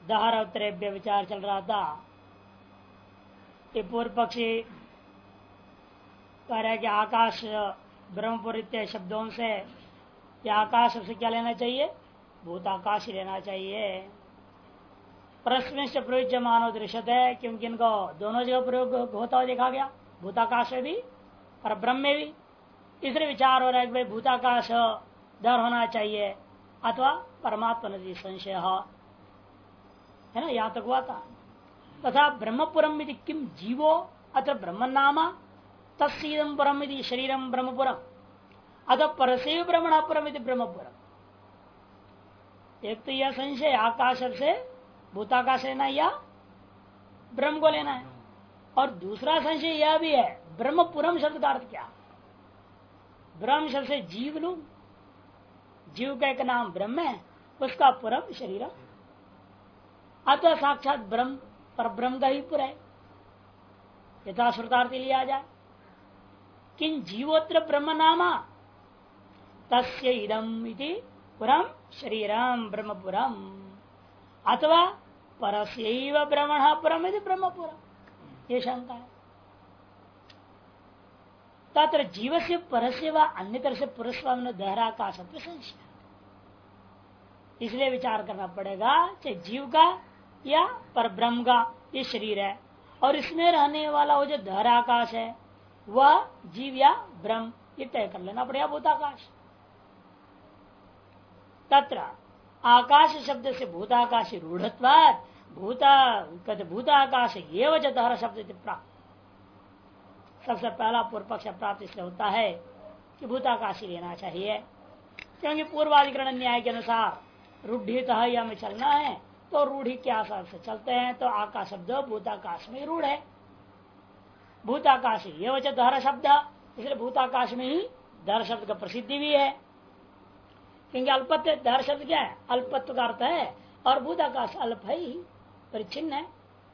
दहारोत्तरेभ्य विचार चल रहा था। ये पूर्व पक्षी कह रहे कि आकाश ब्रह्मपुर इत्यादि शब्दों से या आकाश से क्या लेना चाहिए, भूताकाश लेना चाहिए। प्रश्न प्रयुज्य मानव दृश्यत है, क्योंकि इनको दोनों जगह प्रयोग होता हुआ देखा गया, भूताकाश में भी और ब्रह्म में भी। इसलिए विचार हो रहा है कि भाई भूताकाश दर होना चाहिए अथवा परमात्मा नदी संशय है ना, यहां तक हुआ था। तथा ब्रह्मपुरम किम जीवो अथ ब्रह्म नामा तस्दम परम शरीरम ब्रह्मपुरम अथ परसे ब्रह्मणापुरम ब्रह्मपुरम। एक तो यह संशय आकाश से भूताकाश लेना या ब्रह्म को लेना है, और दूसरा संशय यह भी है ब्रह्मपुरम शब्द का अर्थ क्या। ब्रह्म शब्द से जीव लू, जीव का एक नाम ब्रह्म है, उसका पुरम शरीरम, अतः साक्षात ब्रह्म पर ब्रह्म का ही पुर है, यथा श्रुतार्थी लिया जाए। किन जीवोत्र ब्रह्म नामा तस्य इदम इति पुरम शरीरम ब्रह्मपुरम अथवा परस्यैव ब्रह्मण पुरम इति ब्रह्मपुरम, ये शंका है। तत्र जीव से परस्य व अन्य तरह से पुरस्वाम दहराकाश संशय, इसलिए विचार करना पड़ेगा चाहे जीव का या पर ब्रह्म का ये शरीर है, और इसमें रहने वाला वो जो दहराकाश है वह जीव या ब्रह्म, ये तय कर लेना पड़ेगा भूताकाश। तत्र आकाश शब्द से भूताकाश रूढ़त्वात् भूताकाश एवं दहर शब्द प्राप्त। सबसे पहला पूर्व पक्ष प्राप्त इसलिए होता है कि भूताकाशी लेना चाहिए, क्योंकि पूर्वाधिकरण न्याय के अनुसार रूढ़ित या में चलना है तो रूढ़ी के आधार से चलते हैं, तो आकाश शब्द भूताकाश में रूढ़ है। भूताकाश ये दहर शब्द, इसलिए भूताकाश में ही दहर शब्द का प्रसिद्धि भी है, क्योंकि अल्पत्व दहर शब्द क्या है, अल्पत्व का अर्थ है, और भूताकाश अल्प है ही, परिचिन्न है।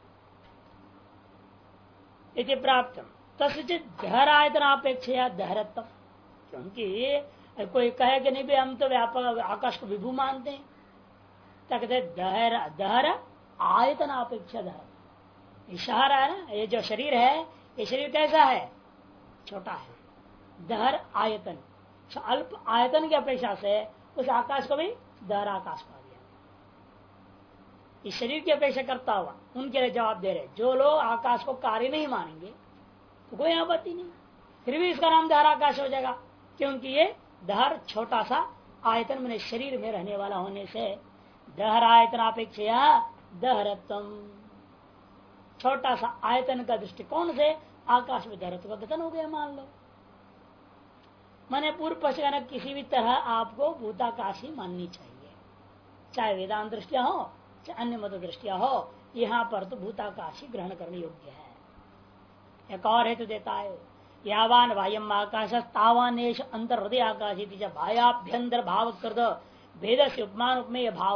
इति प्राप्त तस्जित दहर आयतन अपेक्षा दहरत्व, क्योंकि कोई कहे कि नहीं भी हम तो व्यापक आकाश को विभू मानते हैं, कहते दहर दहर आयतन अपेक्षा दहर। शहर है ना, ये जो शरीर है ये शरीर कैसा है, छोटा है। दहर आयतन अल्प आयतन की अपेक्षा से उस आकाश को भी दहर आकाश कहा गया। इस शरीर की अपेक्षा करता हुआ उनके लिए जवाब दे रहे, जो लोग आकाश को कार्य नहीं मानेंगे तो कोई आपत्ति नहीं, फिर भी इसका नाम दहर आकाश हो जाएगा, क्योंकि ये दहर छोटा सा आयतन में शरीर में रहने वाला होने से दहर आयतन अपेक्षा दहरत्व, छोटा सा आयतन का दृष्टिकोण से आकाश में दहरत्व का कथन हो गया मान लो। माने पूर्व पश्चिम किसी भी तरह आपको भूताकाशी माननी चाहिए, चाहे वेदांत दृष्टिया हो चाहे अन्य मत दृष्टिया हो, यहाँ पर तो भूताकाशी ग्रहण करने योग्य है। एक और हेतु देता है, यावान वायम आकाश तावान अंतर हृदय आकाश भायाभ्यंतर भाव कृत भेद से उपमान उपमेय भाव।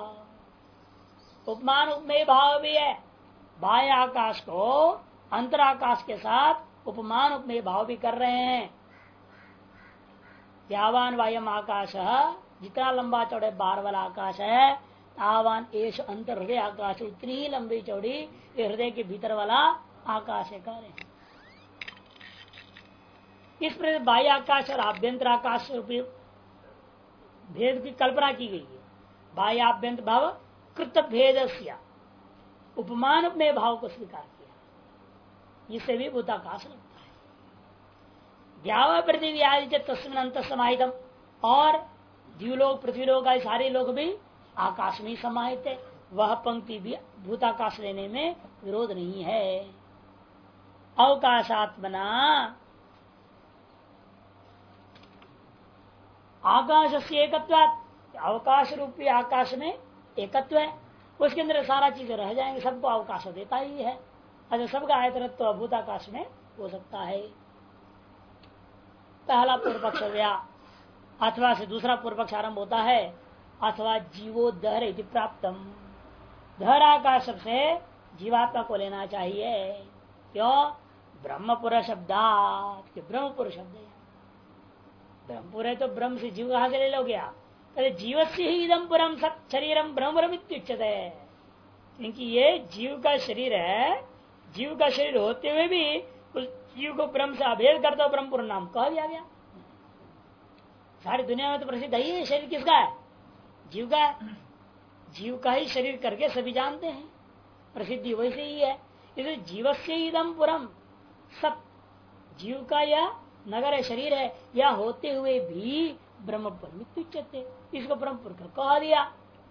उपमान उपमेय भाव भी है, बाह्य आकाश को अंतराकाश के साथ उपमान उपमेय भाव भी कर रहे हैं। यावान वायम आकाश, जितना लंबा चौड़े बार वाला आकाश है, तावान एश अंतर हृदय आकाश, उतनी ही लंबी चौड़ी ये हृदय के भीतर वाला आकाश है कह रहे हैं। इस प्रकार बाह्य आकाश और आभ्यंतर आकाश रूपी भेद की कल्पना की गई है। बाह्य आभ्यंतर भाव कृत भेद उपमान में भाव को स्वीकार किया, इससे भी भूताकाश लगता है। द्यावा पृथ्वी आदि तस्मिन अंत समाहितम, और जीवलोक पृथ्वीलोक आदि सारे लोग भी आकाश में समाहित है, वह पंक्ति भी भूताकाश लेने में विरोध नहीं है। अवकाशात्मना आकाश से एकत्वात्, अवकाश रूपी आकाश में एकत्व है, उसके अंदर सारा चीजें रह जाएंगे, सबको अवकाश देता ही है। अच्छा, सबका आयतनत्व तो भूताकाश में हो सकता है। पहला पूर्व पक्ष हो गया, अथवा से दूसरा पूर्व पक्ष आरंभ होता है, अथवा जीवो दहर इति प्राप्तम, दहर आकाश से जीवात्मा को लेना चाहिए। क्यों? ब्रह्मपुर शब्दात, ब्रह्मपुर शब्द है, ब्रह्मपुर है तो ब्रह्म से जीव कहां से ले लोगे आप? जीव से ही इदम पुरम सत शरीरम ब्रह्मपुरम इत्युच्यते। क्योंकि ये जीव का शरीर है, जीव का शरीर होते हुए भी उस जीव को ब्रह्म से अभेद करता हुआ ब्रह्म पूर्ण नाम कह दिया गया। सारी दुनिया में तो प्रसिद्ध है ये शरीर किसका है? जीव का है। जीव का ही शरीर करके सभी जानते हैं, प्रसिद्धि वैसे ही है। इसलिए जीवस्य इदम पुरम, सब जीव का यह नगर है, शरीर है, या होते हुए भी ब्रह्मपुर मित्युच्यते, इसको ब्रह्मपुर का कहा दिया।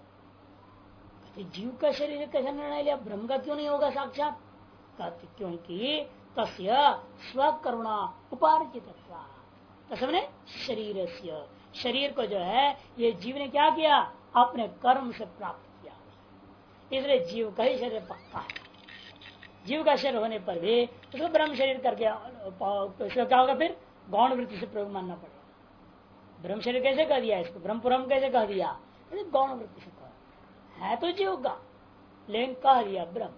जीव का शरीर कैसे निर्णय लिया, ब्रह्म का क्यों नहीं होगा साक्षात? कहते क्योंकि तस्य स्वकरुणा उपार्जित, तस्मने शरीर, शरीर को जो है ये जीव ने क्या किया, अपने कर्म से प्राप्त किया, इसलिए जीव का ही शरीर पक्का है। जीव का शरीर होने पर भी उसको ब्रह्म शरीर करके क्या होगा, फिर गौण वृत्ति से प्रयोग मानना पड़ेगा। ब्रह्म शरीर कैसे कह दिया इसको, ब्रह्मपुरम कैसे कह दिया, गौण वृत्ति से कह, है तो जीव का लेकिन कह दिया ब्रह्म।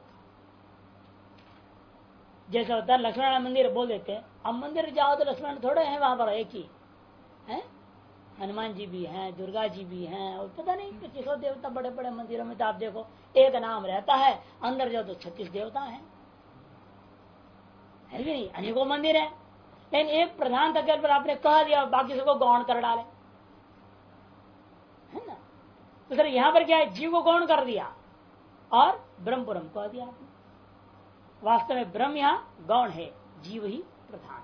जैसा होता है लक्ष्मण मंदिर बोल देते हैं, अब मंदिर जाओ तो लक्ष्मण थोड़े हैं वहां पर, एक ही है, हनुमान जी भी हैं, दुर्गा जी भी हैं, और पता नहीं 25 देवता। बड़े बड़े मंदिरों में तो आप देखो एक नाम रहता है, अंदर जाओ तो 36 देवता है कि नहीं, अनेकों मंदिर है, लेकिन एक प्रधान तक पर आपने कह दिया बाकी सबको गौण कर डाले, है ना। तो सर यहाँ पर क्या है, जीव को गौण कर दिया और ब्रह्मपुरम कह दिया आपने। वास्तव में ब्रह्म यहाँ गौण है, जीव ही प्रधान।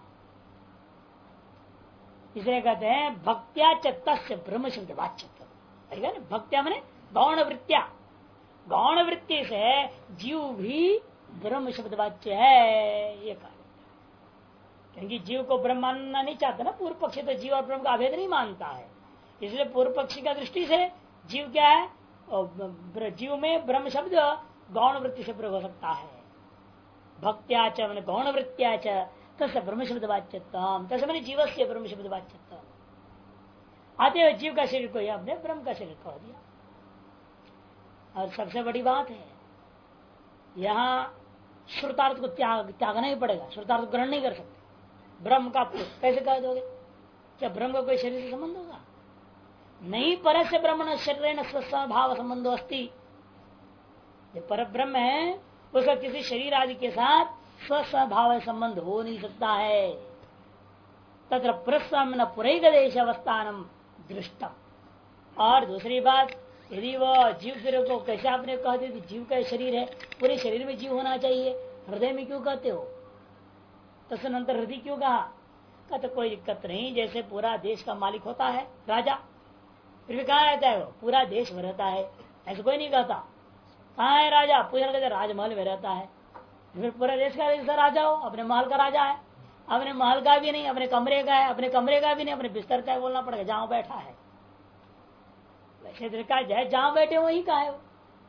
इसलिए कहते हैं भक्त्या तस्य ब्रह्म शब्द वाच्य, भक्त्या मैंने गौण वृत्तिया, गौण वृत्ति से जीव भी ब्रह्म शब्द वाच्य है ये कार्य। क्योंकि जीव को ब्रह्म मानना नहीं चाहता ना पूर्व पक्षी, तो जीव और ब्रह्म का अभेद नहीं मानता है। इसलिए पूर्व पक्षी का दृष्टि से जीव क्या है, जीव में ब्रह्म शब्द गौण वृत्ति से प्रयोग हो सकता है। भक्त्याच मैंने गौण वृत्त्याच तस्य ब्रह्म शब्द वाच्यत्म, तस्य मैंने जीव से ब्रह्म शब्द वाच्यत्म, आते हुए जीव का शरीर को आपने ब्रह्म का शरीर कह दिया। और सबसे बड़ी बात है यहाँ श्रुतार्थ को त्यागना ही पड़ेगा, श्रुतार्थ ग्रहण नहीं कर सकते। ब्रह्म का कैसे कह दोगे, क्या ब्रह्म का कोई शरीर से संबंध होगा? नहीं, पर से ब्रह्मण शरीर स्वभाव संबंध अस्ति, जो पर ब्रह्म है उसका किसी शरीर आदि के साथ स्वस्वभाव संबंध हो नहीं सकता है। तत्र प्रस्वाम पुरैगदेश अवस्थानम दृष्टम। और दूसरी बात, यदि वह जीव शरीर को कैसे आपने कह दिया जीव का शरीर है, पूरे शरीर में जीव होना चाहिए, हृदय में क्यों कहते हो, तदनंतर हृदय क्यों कहा? कहते कोई दिक्कत नहीं, जैसे पूरा देश का मालिक होता है राजा, फिर भी कहाँ रहता है वो, पूरा देश में रहता है, ऐसा कोई नहीं कहता। कहाँ है राजा, पूरा कहते राजमहल में रहता है, फिर पूरा देश का राजा हो, अपने महल का राजा है, अपने महल का भी नहीं, अपने कमरे का है, अपने कमरे का भी नहीं, अपने बिस्तर का बोलना पड़ेगा, जहां बैठा है वैसे तरीका जाए, जहां बैठे वही का है।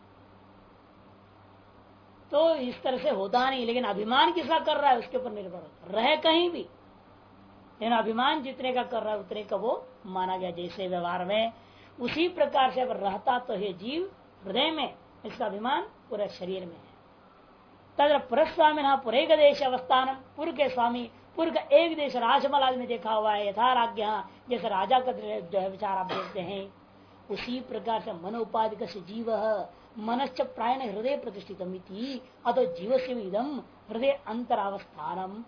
तो इस तरह से होता नहीं, लेकिन अभिमान किसका कर रहा है उसके ऊपर निर्भर होता, रहे कहीं भी, लेकिन अभिमान जितने का कर रहा है उतने का वो माना गया। जैसे व्यवहार में उसी प्रकार से अगर रहता तो है जीव हृदय में, इसका अभिमान पूरे शरीर में है। तथा पुरस्वामी न पुरेक देश अवस्थान, पूर्व के स्वामी, पूर्व का एक देश राजमहल आदि में देखा हुआ है, यथा राज्ञ, जैसे राजा का जो है विचार आप देखते हैं, उसी प्रकार से मनोपाधिक से जीव मनश्च प्रायण हृदय प्रतिष्ठित अतो जीव से इदम हृदय अंतरावस्थानम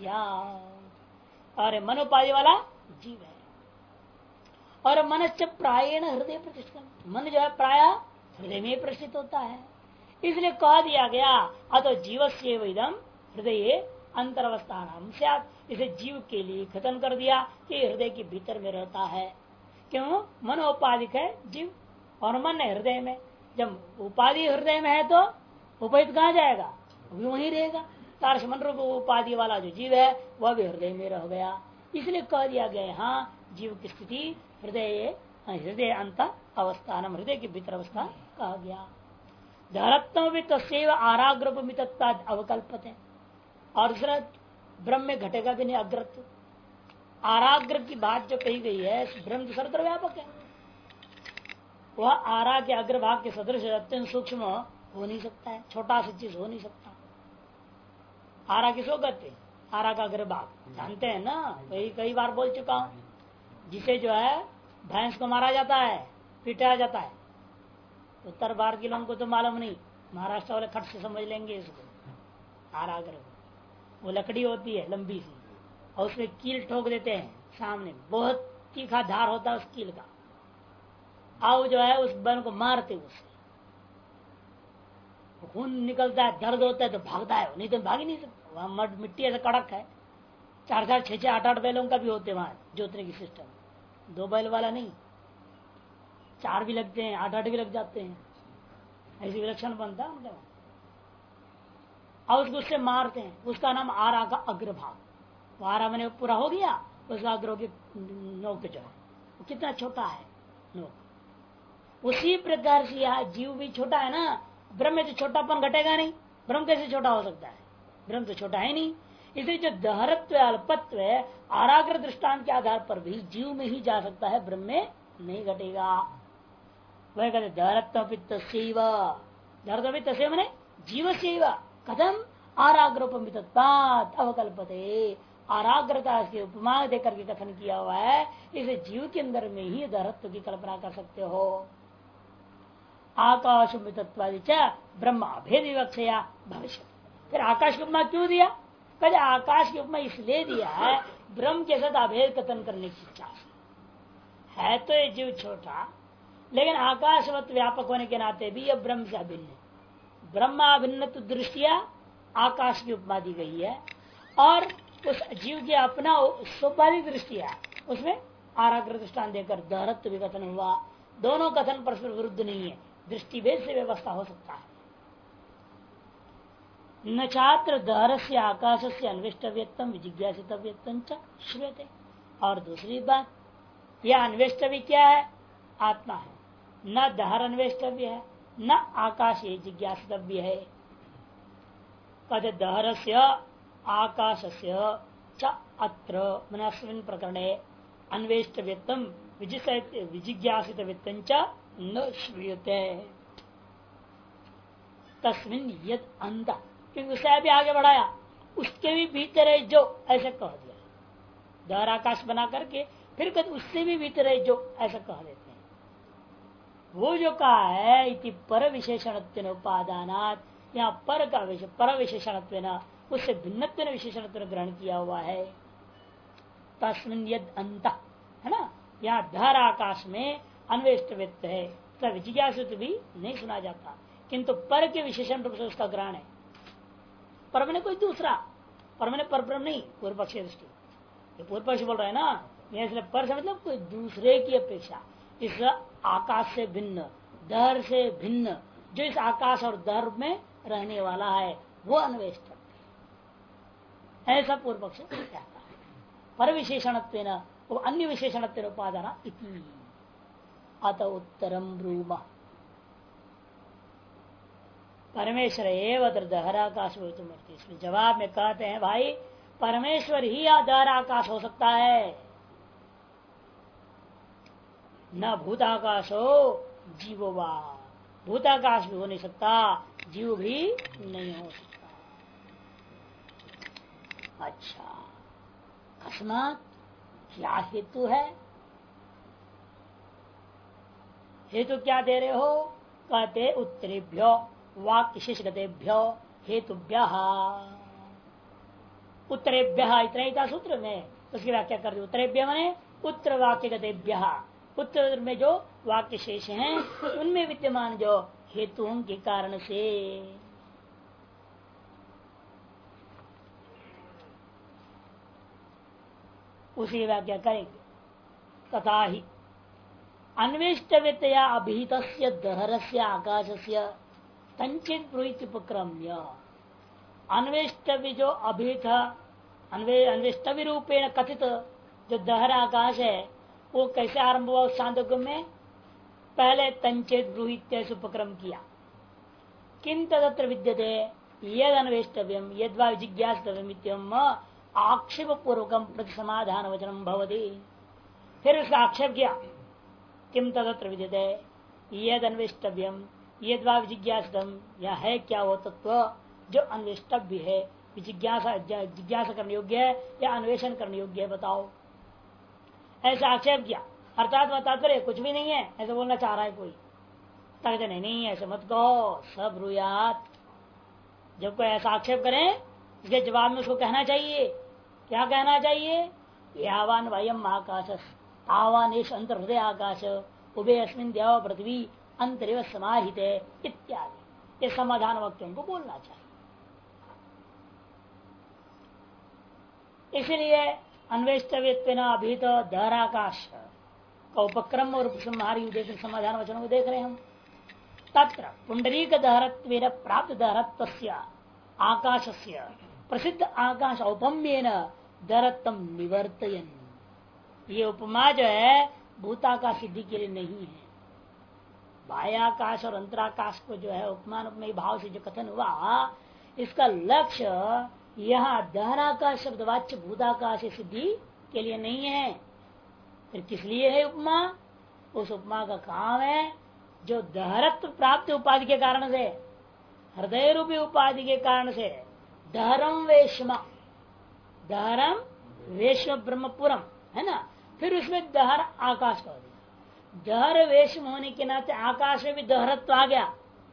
और मनोपाधि वाला जीव है, और मनश्च प्रायण हृदय प्रतिष्ठित, मन जो है प्राय हृदय में प्रतिष्ठित होता है। इसलिए कह दिया गया अतो जीव से इदम हृदय अंतरावस्थानम स्यात्, इसे जीव के लिए खत्म कर दिया कि हृदय के भीतर में रहता है। क्यों? मनोपाधिक है जीव और मन है हृदय में, जब उपाधि हृदय में है तो उपहित कहाँ जाएगा, वो भी वहीं रहेगा। तारस मन रूप उपाधि वाला जो जीव है वह भी हृदय में रह गया। इसलिए कह दिया गया हाँ जीव की स्थिति हृदय अंत अवस्थान, हृदय की भीतर अवस्था कहा गया। धरत्व भी तस्व आराग्रमित अवकल्पत है, और दूसरा ब्रह्म में घटेगा भी नहीं अग्रत्व। आराग्र की बात जो कही गई है ब्रह्म सर्वत्र व्यापक है, वह आरा के अग्रभाग के सदृश अत्यंत सूक्ष्म हो नहीं सकता है, छोटा सी चीज हो नहीं सकता। आरा किसको कहते हैं? आरा का अग्रभाग जानते हैं ना, कई बार बोल चुका हूं, जिसे जो है भैंस को मारा जाता है, पीटा जाता है, उत्तर भारत के लोगों को तो मालूम नहीं, महाराष्ट्र वाले खट से समझ लेंगे इसको। आराग्र वो लकड़ी होती है लंबी सी, और उसमें कील ठोक देते हैं सामने, बहुत तीखा धार होता है उस कील का। आओ जो है उस बन को मारते उससे, खून निकलता है, दर्द होता है तो भागता है, नहीं तो भाग ही नहीं सकता। वहां मड मिट्टी ऐसा कड़क है, 4-4, 6-6, 8-8 बैलों का भी होते वहां जोतने की सिस्टम। 2 बैल वाला नहीं, 4 भी लगते हैं, 8-8 भी लग जाते हैं, ऐसी विलक्षण बनता है उनका। और उसको उससे मारते हैं, उसका नाम आरा का अग्रभाग। वो आरा मैंने पूरा हो गया, उसका अग्र की नोक जो है वो कितना छोटा है नोक। उसी प्रकार से यह जीव भी छोटा है ना, ब्रह्म में तो छोटापन घटेगा नहीं, ब्रह्म कैसे छोटा हो सकता है, ब्रह्म तो छोटा है नहीं। इसलिए जो दहरत्व अल्पत्व है, आराग्र दृष्टांत के आधार पर भी जीव में ही जा सकता है, ब्रह्म में नहीं घटेगा। वह कहते दहरत्वित मैंने जीव से कथम आराग्रोपमितत्वात् अवकल्पते। आराग्रता के उपमा देकर के कथन किया हुआ है, इसे जीव के अंदर में ही दहरत्व की कल्पना कर सकते हो। आकाश ब्रह्म अभेद विवक्षया भविष्य। फिर आकाश की उपमा क्यों दिया? कहते आकाश की उपमा इसलिए दिया है ब्रह्म के साथ अभेद कथन करने की इच्छा है। तो ये जीव छोटा, लेकिन आकाशवत व्यापक होने के नाते भी यह ब्रह्म से अभिन्न है। ब्रह्माभिन्न दृष्टिया आकाश की उपमा दी गई है, और उस जीव की अपना स्वाभाविक दृष्टि है, उसमें आराग्र दृष्टान देकर दहरत्व भी कथन हुआ। दोनों कथन परस्पर विरुद्ध नहीं है, दृष्टि भेद से व्यवस्था हो सकता है। न छात्र दहर से आकाश से अन्वेष्टव्यत्म विजिज्ञासितव्यत्म च श्रूयते। और दूसरी बात, यह अन्वेष्टव्य क्या है? आत्मा है। न दहर अन्वेष्टव्य है, न आकाश जिज्ञासितव्य है। कहते दहर से आकाश से अत्र मनस्मिन् प्रकरणे अन्वेष्टव्यत्म विजिज्ञासितव्यत्म च न श्रूयते। तस्मिन् यद अंत, क्योंकि उसे भी आगे बढ़ाया, उसके भी भीतर है जो, ऐसा कह दिया। दहर आकाश बना करके फिर कहते उससे भी भीतर है जो, ऐसा कह देते हैं। वो जो कहा है इति पर विशेषणत्व उपादानात्, यहाँ पर का पर विशेषणत्व उससे भिन्नत्व विशेषणत्व ग्रहण किया हुआ है। तस्मिन् यद अंत है ना, यहाँ धर आकाश में अन्वेष्टव्यत्त है, तो विजिज्ञासित भी नहीं सुना जाता, किंतु पर के विशेषण रूप से उसका ग्रहण है। पर मैंने कोई दूसरा, पर मैंने पर ब्रह्म नहीं, पूर्व पक्षी दृष्टि, पूर्व पक्षी बोल रहा है ना, इसलिए पर से मतलब कोई दूसरे की अपेक्षा, इस आकाश से भिन्न, दहर से भिन्न, जो इस आकाश और दहर में रहने वाला है वो अन्वेष्ट, ऐसा पूर्व पक्ष कहता है। पर विशेषणत्व वो अन्य विशेषणत्व उपादान इति अत उत्तरम ब्रूम। परमेश्वर एवं दहर आकाश हो, इसमें जवाब में कहते हैं भाई परमेश्वर ही दहर आकाश हो सकता है, न भूताकाश हो जीवोवा। भूताकाश भी हो नहीं सकता, जीव भी नहीं हो सकता। अच्छा, अकस्मात क्या हेतु है? हेतु क्या दे रहे हो? कहते उत्तरेभ्यो वाक्य शेषगतेभ्यो हेतुभ्य। उत्तरेभ्य इतना ही था सूत्र में, उसकी व्याख्या कर दी। उत्तरेभ्य माने उत्तर वाक्य गतेभ्य, उत्तर में जो वाक्य शेष हैं उनमें विद्यमान जो हेतुओं के कारण से। उसी व्याख्या करेंगे। तथा ही अन्वेष्टव्यतया अभिहित दहर से आकाश से कंचित ब्रूहित उपक्रम्य। अन्वेष्टव्य जो अभिहित अन्वेष्टव्य रूपेण कथित जो दहर आकाश है वो कैसे आरंभ हुआ? सांदोग्य में पहले तंचेत ब्रूहित उपक्रम किया। किम तदत्र विद्यते यद अन्वेष्टव्यम यद्वा जिज्ञासितव्यम आक्षेप पूर्वकम प्रति समाधान वचनम भवति। फिर उसका आक्षेप किया, किम तदत्र विद्यते यद अन्वेष्टव्यम यद्वा जिज्ञासितम, यह है क्या वो तत्व जो अन्वेष्टव्य है, जिज्ञासा करने योग्य है या अन्वेषण करने योग्य है, बताओ। ऐसा आक्षेप किया, अर्थात वह तात्पर्य कुछ भी नहीं है ऐसा बोलना चाह रहा है कोई। कहते नहीं ऐसे मत कहो, सब ब्रूयात। जब कोई ऐसा आक्षेप करें इसके जवाब में उसको कहना चाहिए, क्या कहना चाहिए? यावान वयम आकाश तावान एष अंतर हृदय आकाश उभे अस्मिन देव पृथ्वी अंतरिव समाहित इत्यादि, ये समाधान वाक्यों को बोलना चाहिए। इसलिए अन्वेष्टव्य अभी तो दहराकाश का उपक्रम और समाधान वचनों को देख रहे हैं हम। तत्र पुंडरीक दहरत्वेन प्राप्त दहरत्वस्य आकाशस्य प्रसिद्ध आकाश औपम्येन दहरत्वं निवर्तयन्। ये उपमा जो है भूताकाश सिद्धि के लिए नहीं है। बाह्याकाश और अंतराकाश को जो है उपमान उपमेय भाव से जो कथन हुआ, इसका लक्ष्य यहाँ दहराकाश शब्दवाच्य भूताकाश सिद्धि के लिए नहीं है। फिर किस लिए है उपमा? उस उपमा का काम है जो दहरत्व प्राप्त उपाधि के कारण से, हृदय रूपी उपाधि के कारण से दहरम वेश्म ब्रह्मपुरम है ना, फिर उसमें दहर आकाश का दहर वेश्म होने के नाते आकाश में भी दहरत्व आ गया।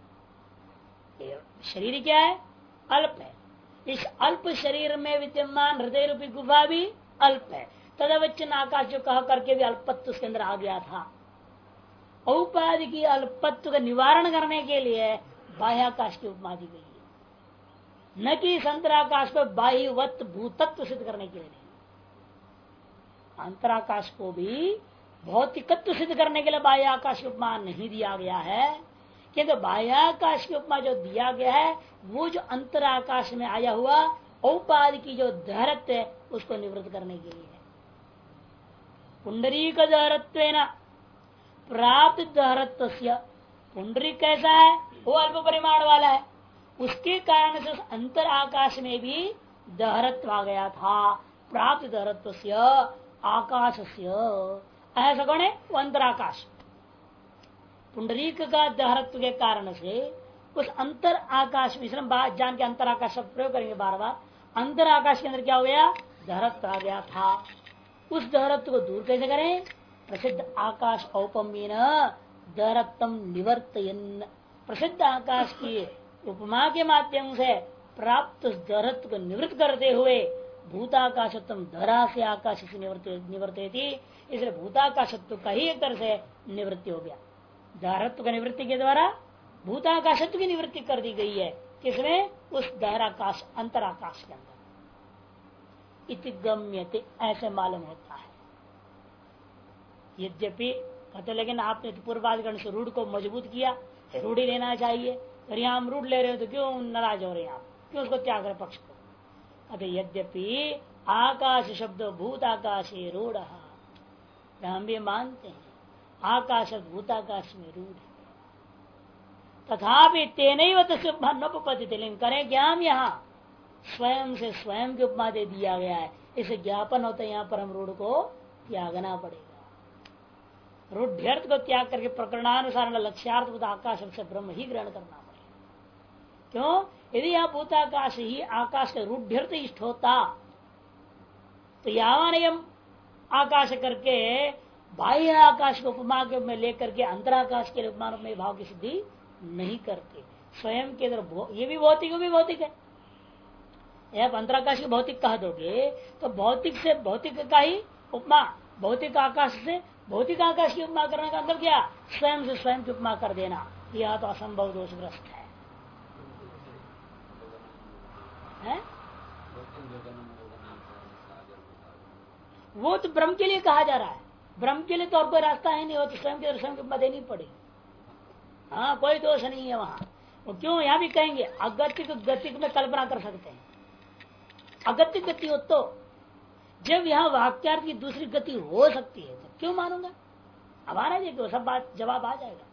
शरीर क्या है? अल्प है। इस अल्प शरीर में विद्यमान हृदय रूपी गुफा भी अल्प है। तदवचन आकाश जो कह करके भी अल्पत्व उसके अंदर आ गया था। औपाधि की अल्पत्व का निवारण करने के लिए बाह्याकाश की उपमा दी गई है, न कि अंतराकाश को बाह्यवत भूतत्व सिद्ध करने के लिए नहीं। अंतराकाश को भी भौतिकत्व सिद्ध करने के लिए बाह्याकाश की उपमा नहीं दिया गया है, किंतु बाह्याकाश की उपमा जो दिया गया है वो जो अंतराकाश में आया हुआ औपाधि की जो दहरत्व है उसको निवृत्त करने के लिए है। पुंडरीक दहरत्वेन प्राप्त दहरत्व, पुंडरीक कैसा है? वो अल्प परिमाण वाला है, उसके कारण से उस अंतर आकाश में भी दहरत्व आ गया था। प्राप्त दहरत्व आकाश ऐसा कौन है? वो अंतराकाश। पुंडरीक का दहरत्व के कारण से उस अंतर आकाश में बात जान के अंतर आकाश शब्द प्रयोग करेंगे बार बार। अंतर आकाश के अंदर क्या हो गया? दहरत्व आ गया था। उस दहरत्व को दूर कैसे करें? प्रसिद्ध आकाश औपम्येन दहरत्वं निवर्तयन्। प्रसिद्ध आकाश की उपमा के माध्यम से प्राप्त दहरत्व को निवृत्त करते हुए भूताकाशत्व धरा से आकाश से निवर्ते थी, इसलिए भूताकाशत्व का ही एक तरह से निवृत्ति हो गया। दहरत्व का निवृत्ति के द्वारा भूताकाशत्व की निवृत्ति कर दी गई है। किसमें? उस दहराकाश अंतराकाश के अंदर। इति गम्यते, ऐसे मालूम होता है। यद्यपि कहते लेकिन आपने तो पूर्वाधिकरण से रूढ़ को मजबूत किया, रूढ़ ही लेना चाहिए, और यहाँ हम रूढ़ ले रहे हो तो क्यों नाराज हो रहे हैं आप? क्यों उसको त्याग रहे पक्ष को? कहते यद्यपि आकाश शब्द भूत आकाशे रूढ़, हम भी मानते हैं आकाश भूताकाश में रूढ़ है, तथापि तेनैव तस्योपपत्ति, लेकिन करें क्या? हम यहाँ स्वयं से स्वयं की उपमा दे दिया गया है, इसे ज्ञापन होता है यहाँ पर हम रूढ़ को त्यागना पड़ेगा। रूढ़्यर्थ को त्याग करके प्रकरणानुसार लक्ष्यार्थ आकाश से ब्रह्म ही ग्रहण करना पड़ेगा। क्यों? यदि यह भूताकाश ही आकाश का रूढ़्यर्थ इष्ट होता तो यावान आकाश करके बाह्य आकाश को उपमा में लेकर के अंतराकाश के उपमान में भाव की सिद्धि नहीं करते। स्वयं के अंदर ये भी भौतिक है। आप अंतराकाश की भौतिक कह दोगे तो भौतिक से भौतिक का ही उपमा, भौतिक आकाश से भौतिक आकाश की उपमा करने का मतलब क्या? स्वयं से स्वयं की उपमा कर देना, यह तो असंभव दोषग्रस्त है? वो तो ब्रह्म के लिए कहा जा रहा है। ब्रह्म के लिए तो और कोई रास्ता है नहीं, वो तो स्वयं के स्वयं की उपमा देनी पड़ेगी। हाँ, कोई दोष नहीं है वहां। वो क्यों? यहाँ भी कहेंगे अगतिक गति में कल्पना कर सकते हैं। अगतिक गति हो तो जब यहाँ वाक्यार्थ की दूसरी गति हो सकती है तो क्यों मानूंगा? अब आ रहा है, सब बात जवाब आ जाएगा।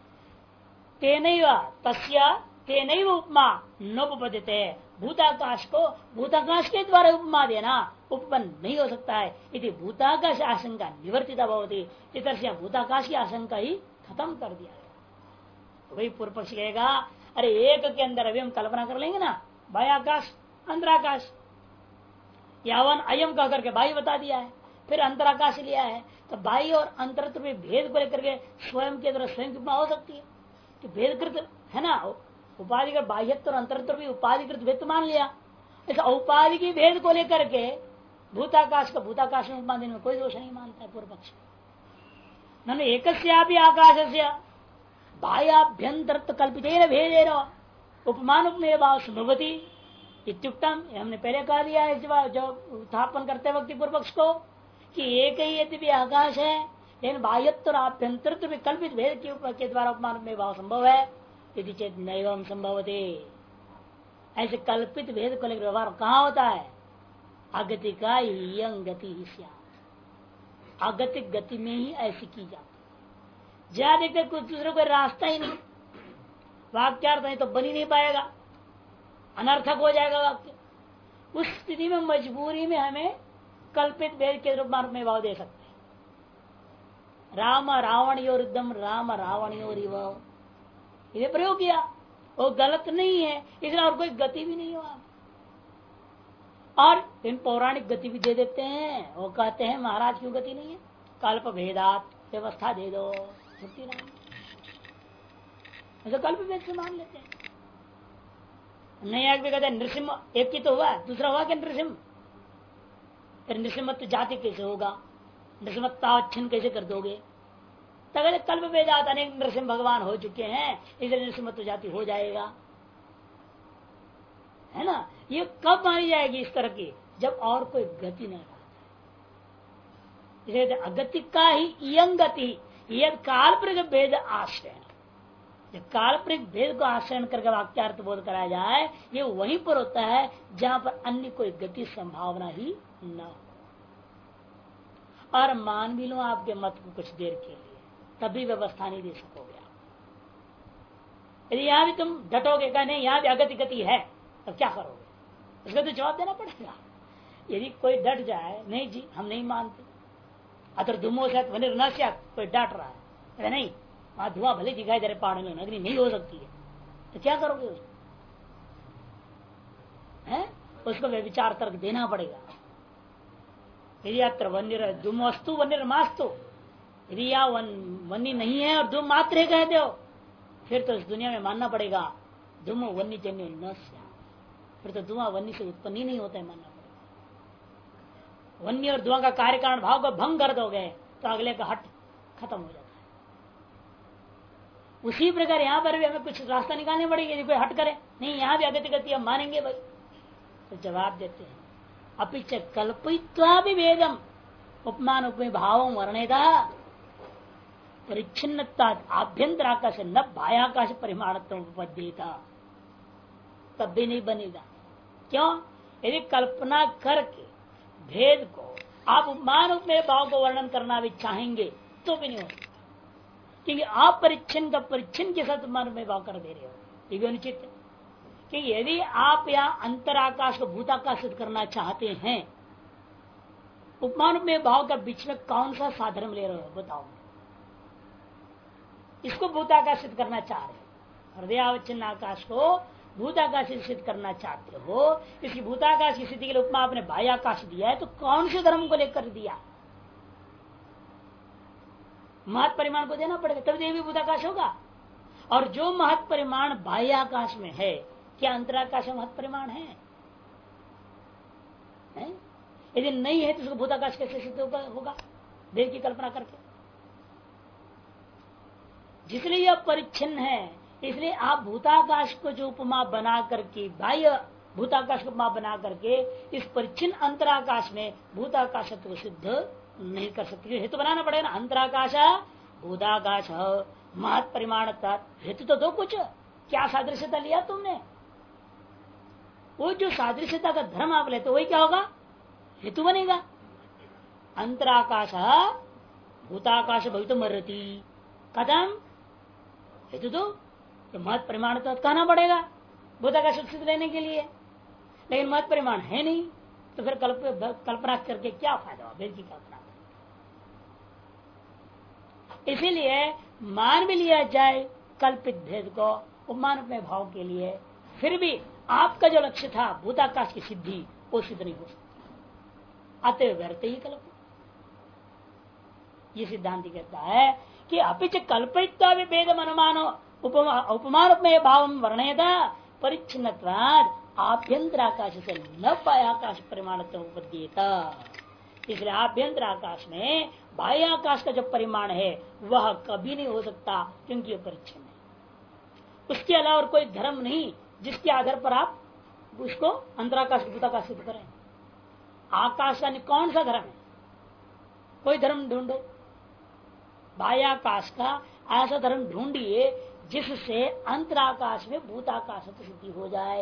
तेनैव उपमा नोपपद्यते, भूताकाश को भूताकाश के द्वारा उपमा देना उपपन्न नहीं हो सकता है। यदि भूताकाश आशंका निवर्तिता भवती, इस तरह से भूताकाश की आशंका ही खत्म कर दिया गया। तो वही पूर्व पक्ष कहेगा अरे एक के अंदर अभी हम कल्पना कर लेंगे ना, बाह्याकाश अंतराकाश, यावन अयम कह करके बाह्य बता दिया है, फिर अंतराकाश लिया है, तो बाह्य और अंतरत्व में भेद को लेकर के स्वयं के द्वारा स्वयं की उपमा हो सकती है। कि भेदकृत है ना, उपाधि का बाह्यत्व और अंतरत्व भी उपाधिकृत भेद मान लिया। इस औपाधि की भेद को लेकर के भूताकाश का भूताकाश में उपमा देने में कोई दोष नहीं मानता है पूर्व पक्ष। ननु एकस्यापि आकाशस्य बाह्याभ्यंतर कल्पित भेदेन उपमान उपमेय भाव संभवती इत्युक्तम। हमने पहले कह दिया है जो उत्थापन करते वक्त पूर्व पक्ष को कि एक ही यदि भी आकाश है लेकिन बाह्यत्व और आभ्यंतरत्व में कल्पित भेद के द्वारा उपमान उपमेय भाव संभव है यदि चेत नैवम संभवते। ऐसे कल्पित भेद को लेकर व्यवहार कहाँ होता है? अगति का गति ही अगतिक गति में ही ऐसी की जाती। ज्यादा देखते कुछ दूसरे को रास्ता ही नहीं, वाक्यार्थ नहीं तो बन ही नहीं पाएगा, अनर्थक हो जाएगा वाक्य। उस स्थिति में मजबूरी में हमें कल्पित भेद के रूप में भाव दे सकते हैं। राम रावणयोरिदम राम रावणयोरिव ये प्रयोग किया, वो गलत नहीं है, इसलिए और कोई गति भी नहीं हुआ। और इन पौराणिक गति भी दे देते हैं। वो कहते हैं महाराज क्यों गति नहीं है? कल्प भेदात व्यवस्था दे दो, मुक्ति नाम ऐसा कल्प भेद से मान लेते हैं। नया भी कहते हैं नृसिंह एक ही तो हुआ, दूसरा हुआ क्या नृसिंह? फिर नृसिंहत्व जाति कैसे होगा? नृसिंहत्वाच्छिन्न कैसे कर दोगे? तगड़े कल्प वेदात अनेक नृसिंह भगवान हो चुके हैं, इसलिए नृसिंहत्व जाति हो जाएगा, है ना। ये कब मानी जाएगी इस तरह की? जब और कोई गति न रहा। इसलिए अगति का ही इयं गति यद काल्पनिक भेद आश्रय, जब काल्पनिक भेद को आश्रय करके वाक्यार्थ बोध कराया जाए, ये वहीं पर होता है जहां पर अन्य कोई गति संभावना ही न हो। और मान भी लो आपके मत को कुछ देर के लिए, तभी व्यवस्था नहीं दे सकोगे आप। यदि यहां भी तुम डटोगे का नहीं यहां भी अगति गति है, तब क्या करोगे? उसका तो जवाब देना पड़ेगा। यदि कोई डट जाए नहीं जी हम नहीं मानते, अतर धुमो से कोई डांट रहा है, नहीं वहां धुआं भले दिखाई दे रहे पहाड़ में, अग्नि नहीं हो सकती है, तो क्या करोगे उसको? उसको व्यभिचार तर्क देना पड़ेगा। यदि अत्र वन्य धूम वस्तु वन्य मास्तु, यदि यहाँ वन्य नहीं है और धूम मात्र कहते हो, फिर तो इस दुनिया में मानना पड़ेगा धूम वन्य जन्य न, फिर तो धुआं वन्य से उत्पन्न ही नहीं होता है, मानना पड़ेगा। वन्य और धुआं का कार्य कारण भाव को भंग कर दोगे तो अगले का हट खत्म हो जाता है। उसी प्रकार यहाँ पर भी हमें कुछ रास्ता निकालने पड़ेगी। यदि कोई हट करे नहीं यहाँ भी अगति गति हम मानेंगे भाई, तो जवाब देते हैं अपिच कल्पित्वा भी वेदम उपमान उपमेय भाव वर्णेदा परिच्छिन्नता आभ्यंतर आकाश न बाह्याकाश परिमाणत्व उपपद्येता, तब भी नहीं बनेगा। क्यों? यदि कल्पना करके भेद को आप उपमान उपमेय भाव को वर्णन करना भी चाहेंगे तो भी नहीं हो सकता, क्योंकि आप परिच्छिन्न का परिच्छिन्न के साथ उपमान उपमेय भाव कर दे रहे हो, ये भी अनुचित है। कि यदि आप यहाँ अंतराकाश को भूताकाशित करना चाहते हैं, उपमान उपमेय भाव का बीच में कौन सा साधन ले रहे हो बताओ? इसको भूताकाशित करना चाह रहे हो, हृदयावच्छिन्न आकाश को भूताकाशित करना चाहते हो। इसकी भूताकाश की स्थिति के लिए उपमा आपने बाह्याकाश दिया है, तो कौन से धर्म को लेकर दिया? महत परिमाण को देना पड़ेगा, तभी देवी भूताकाश होगा। और जो महत परिमाण बाह्याकाश में है, क्या अंतराकाश में महत परिमाण है? यदि नहीं है तो उसको भूताकाश कैसे सिद्ध होगा देव की कल्पना करके? जिसलिए यह परिच्छिन्न है, इसलिए आप भूताकाश को जो उपमा बना करके, बाह्य भूताकाश को उपमा बना करके इस परिच्छिन्न अंतराकाश में भूताकाशत्व सिद्ध नहीं कर सकते। हेतु बनाना पड़ेगा ना, अंतराकाश भूताकाश महत परिमाण। हेतु तो दो कुछ, क्या सादृश्यता लिया तुमने? वो जो सादृश्यता का धर्म आप लेते वही क्या होगा? हेतु बनेगा। अंतराकाश भूताकाश भवितुमर्हति, कदम हेतु तो महत परिमाण तो कहना पड़ेगा भूताकाश सिद्ध लेने के लिए, लेकिन महत परिमाण है नहीं, तो फिर कल्पना करके क्या फायदा? वेद की कल्पना। इसीलिए मान भी लिया जाए कल्पित भेद को उपमान में भाव के लिए, फिर भी आपका जो लक्ष्य था भूताकाश की सिद्धि, वो सिद्ध नहीं हो सकती, अतः व्यर्थ ही कल्पना। ये सिद्धांत कहता है कि अपिच कल्पित भी भेद अनुमानो उपमान में भाव वर्णयता परिच्छिन्नत्वाद आभ्यंतर आकाश से न बाह्य आकाश परिमाण उपद्येता। इसलिए आभ्यंतर आकाश में बाह्य आकाश का जो परिमाण है वह कभी नहीं हो सकता, क्योंकि यह परिच्छिन्न है। उसके अलावा और कोई धर्म नहीं जिसके आधार पर आप उसको अंतराकाश भूताकाश सिद्ध करें। आकाश का कौन सा धर्म है? कोई धर्म ढूंढो, बाह्याकाश का ऐसा धर्म ढूंढिए जिससे अंतराकाश में भूताकाश सिद्धि हो जाए।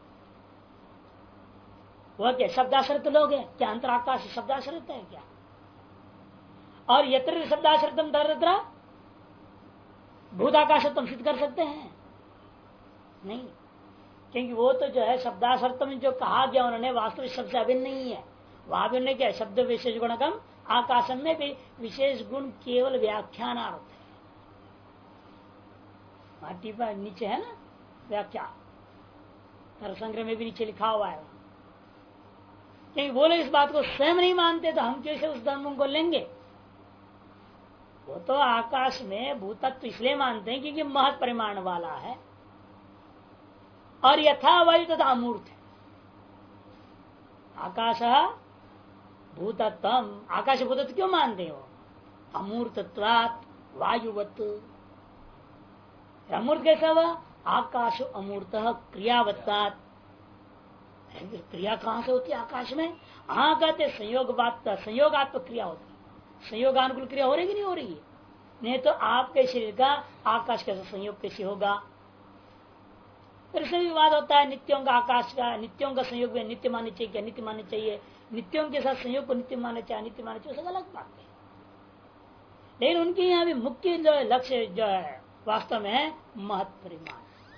वह क्या शब्दाश्रित लोग हैं क्या? अंतराकाश शब्दाश्रित है क्या? और यत्र शब्दाश्रितम तत्र भूताकाशत्म सिद्ध कर सकते हैं? नहीं, क्योंकि वो तो जो है शब्दाश्रितम जो कहा गया उन्होंने वास्तविक शब्द से अभिन्न नहीं है। वहां भी उन्होंने क्या शब्द विशेष गुणकम आकाशम में भी विशेष गुण केवल व्याख्यानार्थ है। माटी पर नीचे है ना व्याख्या, संग्रह में भी नीचे लिखा हुआ है। क्योंकि वो लोग इस बात को स्वयं नहीं मानते तो हम कैसे उस धर्म को लेंगे? वो तो आकाश में भूतत्व इसलिए मानते हैं क्योंकि महत परिमाण वाला है और यथा वायु तथा अमूर्त है। आकाश भूतत्व, आकाश भूतत्व क्यों मानते हो? अमूर्तत्वात् वायुवत। अमूर्त कैसा हुआ? आकाश अमूर्त क्रियावत्तात्। क्रिया कहां से होती है आकाश में? हाँ कहते संयोगात्मक क्रिया होती है। संयोगानुकूल क्रिया हो रही कि नहीं हो रही है? नहीं तो आपके शरीर का आकाश कैसे संयोग कैसे होगा? फिर से विवाद होता है नित्यों का आकाश का, नित्यों का संयोग में नित्य मानने चाहिए क्या नित्य मानने चाहिए? नित्यों के साथ संयोग को नित्य मानना चाहिए नित्य मानना चाहिए, सब अलग बात है। लेकिन उनके यहाँ भी मुख्य जो लक्ष्य जो है वास्तव में है महत परिमाण।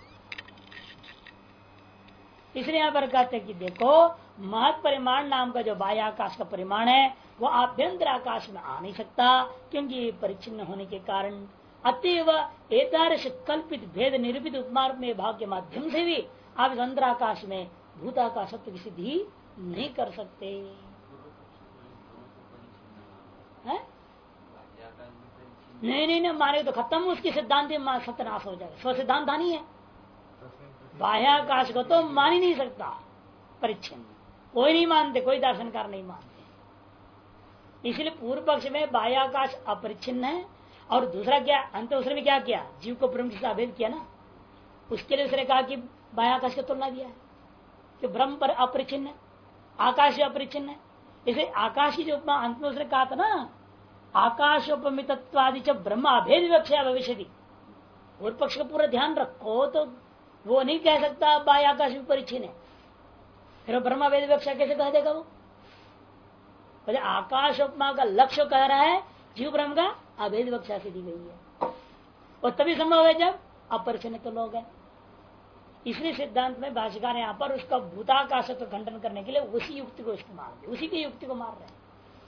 इसलिए यहाँ पर कहते हैं कि देखो महत परिमाण नाम का जो बाह्य आकाश का परिमाण है वो आभ्यंतर आकाश में आ नहीं सकता, क्योंकि परिच्छिन्न होने के कारण। अतएव एतादृश कल्पित भेद निरूपित उपमार्ग में भाव के माध्यम से भी आप इस अंतराकाश में भूताकाशत्व की सिद्धि नहीं कर सकते है? नहीं माने तो खत्म, उसकी सिद्धांत सत्यानाश हो जाएगा। स्व सिद्धांत हानि है। बाह्याकाश को तो मान ही नहीं सकता परिच्छिन्न, कोई नहीं मानते, कोई दर्शनकार नहीं मानते। इसलिए पूर्व पक्ष में बाह्याकाश अपरिच्छिन्न है और दूसरा क्या अंत उसने क्या किया? जीव को ब्रह्म से अभेद किया ना, उसके लिए उसने कहा कि बाह्याकाश की तुलना दिया है कि ब्रह्म पर अपरिच्छिन्न है, आकाश अपरिच्छिन्न है। इसे आकाश की जो उपमा अंत में उसने कहा था ना, आकाशोपमितत्वादि जब ब्रह्म अभेद विवक्षा भविष्य। पूर्व पक्ष का पूरा ध्यान रखो तो वो नहीं कह सकता बाह्य आकाश भी परिच्छिन्न है, फिर ब्रह्म अभेद विवक्षा कैसे कह देगा? वो बोले आकाश उपमा का लक्ष्य कह रहा है जीव ब्रह्म का अभेद विवक्षा से दी गई है, और तभी संभव है जब अपरिच्छिन्न तो लोग है। इसलिए सिद्धांत में भाष्यकार यहाँ पर उसका भूताकाश को खंडन करने के लिए उसी युक्ति को इस्तेमाल किया, उसी की युक्ति को मार रहे हैं।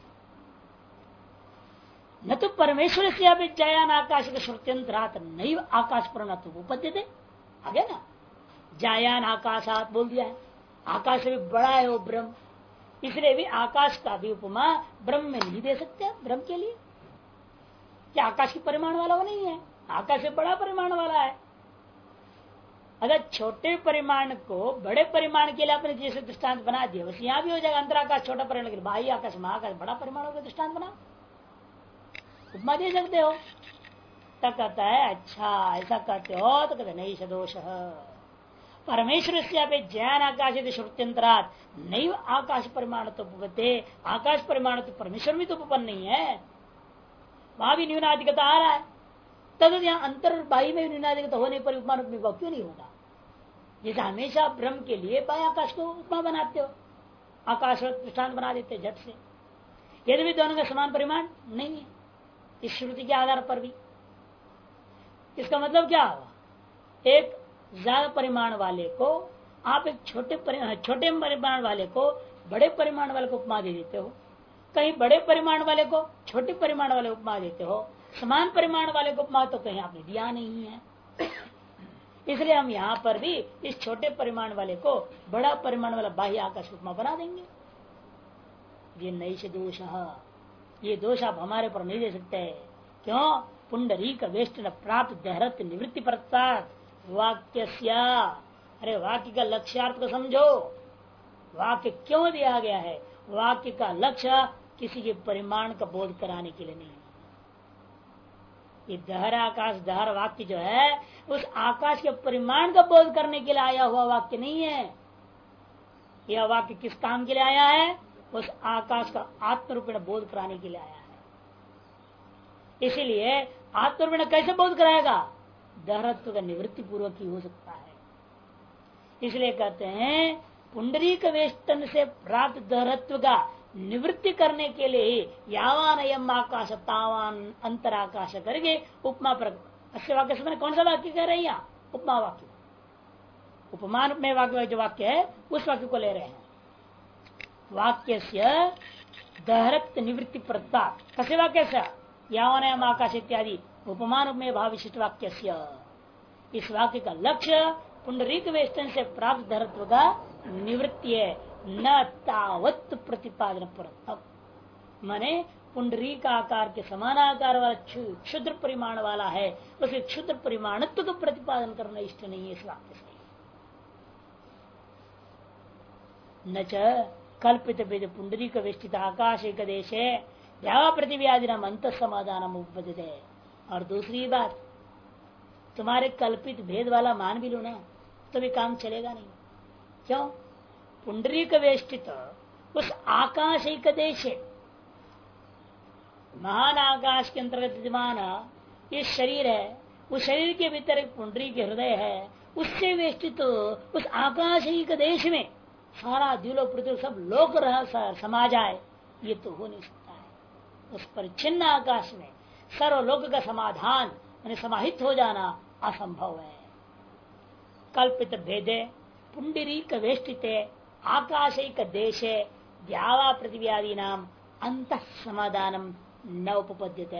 न तो परमेश्वर से अभिज्ञान आकाश के श्रुत्यंतरात नहीं आकाश पर न तो उपद्य थे आगे ना, जायान आकाशात बोल दिया है, आकाश से भी बड़ा है वो ब्रह्म, इसलिए भी आकाश का भी उपमा ब्रह्म में नहीं दे सकते ब्रह्म के लिए। क्या आकाश की परिमाण वाला वो नहीं है? आकाश से बड़ा परिमाण वाला है। अगर छोटे परिमाण को बड़े परिमाण के लिए आपने जैसे दृष्टांत बना दिया वैसे यहाँ भी हो जाएगा। अंतराकाश छोटा परिमाण के लिए, बाह्य आकाश महाकाश बड़ा परिमाण का दृष्टांत बना, उपमा दे सकते हो। तब कहता है अच्छा ऐसा कहते हो तो कहते नहीं सदोष परमेश्वर से ज्ञान आकाश श्रुत्यंतरात नहीं आकाश परिमाण तो उपपत्ति, आकाश परिमाण तो परमेश्वर में तो उपपन्न नहीं है, वहां भी न्यूनाधिकता आ रहा है। तब यहाँ अंतर बाह्य में न्यूनाधिकता होने पर उपमान उपनिभाव क्यों नहीं होगा? जैसे हमेशा ब्रह्म के लिए बाह्य आकाश को उपमा बनाते हो, आकाश दृष्टांत बना देते झट से, यदि भी दोनों का समान परिमाण नहीं है इस श्रुति के आधार पर भी। इसका मतलब क्या हुआ? एक ज्यादा परिमाण वाले को आप एक छोटे परिमाण वाले को बड़े परिमाण वाले को उपमा दे देते हो, कहीं बड़े परिमाण वाले को छोटे परिमाण वाले उपमा देते हो, समान परिमाण वाले को उपमा तो कहीं आपने दिया नहीं है। इसलिए हम यहाँ पर भी इस छोटे परिमाण वाले को बड़ा परिमाण वाला बाह्य आकाश उपमा बना देंगे। ये नैष दोष, ये दोष आप हमारे पर नहीं दे सकते। क्यों? पुंडरीक वेष्टन प्राप्त देहरत निवृत्ति पश्चात वाक्य। अरे वाक्य का लक्ष्यार्थ को समझो। वाक्य क्यों दिया गया है? वाक्य का लक्ष्य किसी के परिमाण का बोध कराने के लिए नहीं। ये दहर आकाश दहर वाक्य जो है उस आकाश के परिमाण का बोध करने के लिए आया हुआ वाक्य नहीं है। यह वाक्य किस काम के लिए आया है? उस आकाश का आत्मरूपेण बोध कराने के लिए आया है। इसीलिए आत्मरूपेण कैसे बोध कराएगा? दहरत्व का निवृत्ति पूर्वक ही हो सकता है। इसलिए कहते हैं पुंडरीक वेष्टन से प्राप्त दहरत्व का निवृत्ति करने के लिए यावान अयम आकाश तावान अंतराकाश करके उपमा पर अच्छे वाक्य से कौन सा वाक्य कह रहे हैं? यहाँ उपमा वाक्य, उपमान में वाक्य जो वाक्य है उस वाक्य को ले रहे हैं। वाक्य से दहरत्व निवृत्ति प्रताप कसे वाक्य से यावान अयम आकाश इत्यादि उपमान में भाव विशिष्ट वाक्य से इस वाक्य का लक्ष्य पुंडरीक वेष्टन से प्राप्त दहरत्व का निवृत्ति है, न तावत प्रतिपादन पर। माने पुंडरीक आकार के समान आकार वाला क्षुद्र परिमाण वाला है, उसके क्षुद्र परिमाणत्व को प्रतिपादन करना इष्ट नहीं है इस वाक्य से। न च कल्पित भेद पुंडरीक वेष्टित आकाश एक देश है द्यावा पृथ्वी आदि नाम अंत समाधान उपपद्यते। और दूसरी बात, तुम्हारे कल्पित भेद वाला मान भी लो ना तो भी काम चलेगा नहीं। क्यों? पुंडरीक वेष्टित उस आकाश एक देश है, महान आकाश के अंतर्गत विद्यमान ये शरीर है, उस शरीर के भीतर एक पुंडरी के हृदय है, उससे वेष्टित उस आकाश एक देश में सारा दिलो पृथ्वी सब लोक रह समा जाए, ये तो हो नहीं सकता है। उस परिच्छिन्न आकाश में सर्वलोक का समाधान यानी समाहित हो जाना असंभव है। कल्पित भेदे पुंडरीक वेष्टिते आकाशिक देशे द्यावा पृथ्वी आदि नाम अंत समाधानम न उपपद्यते।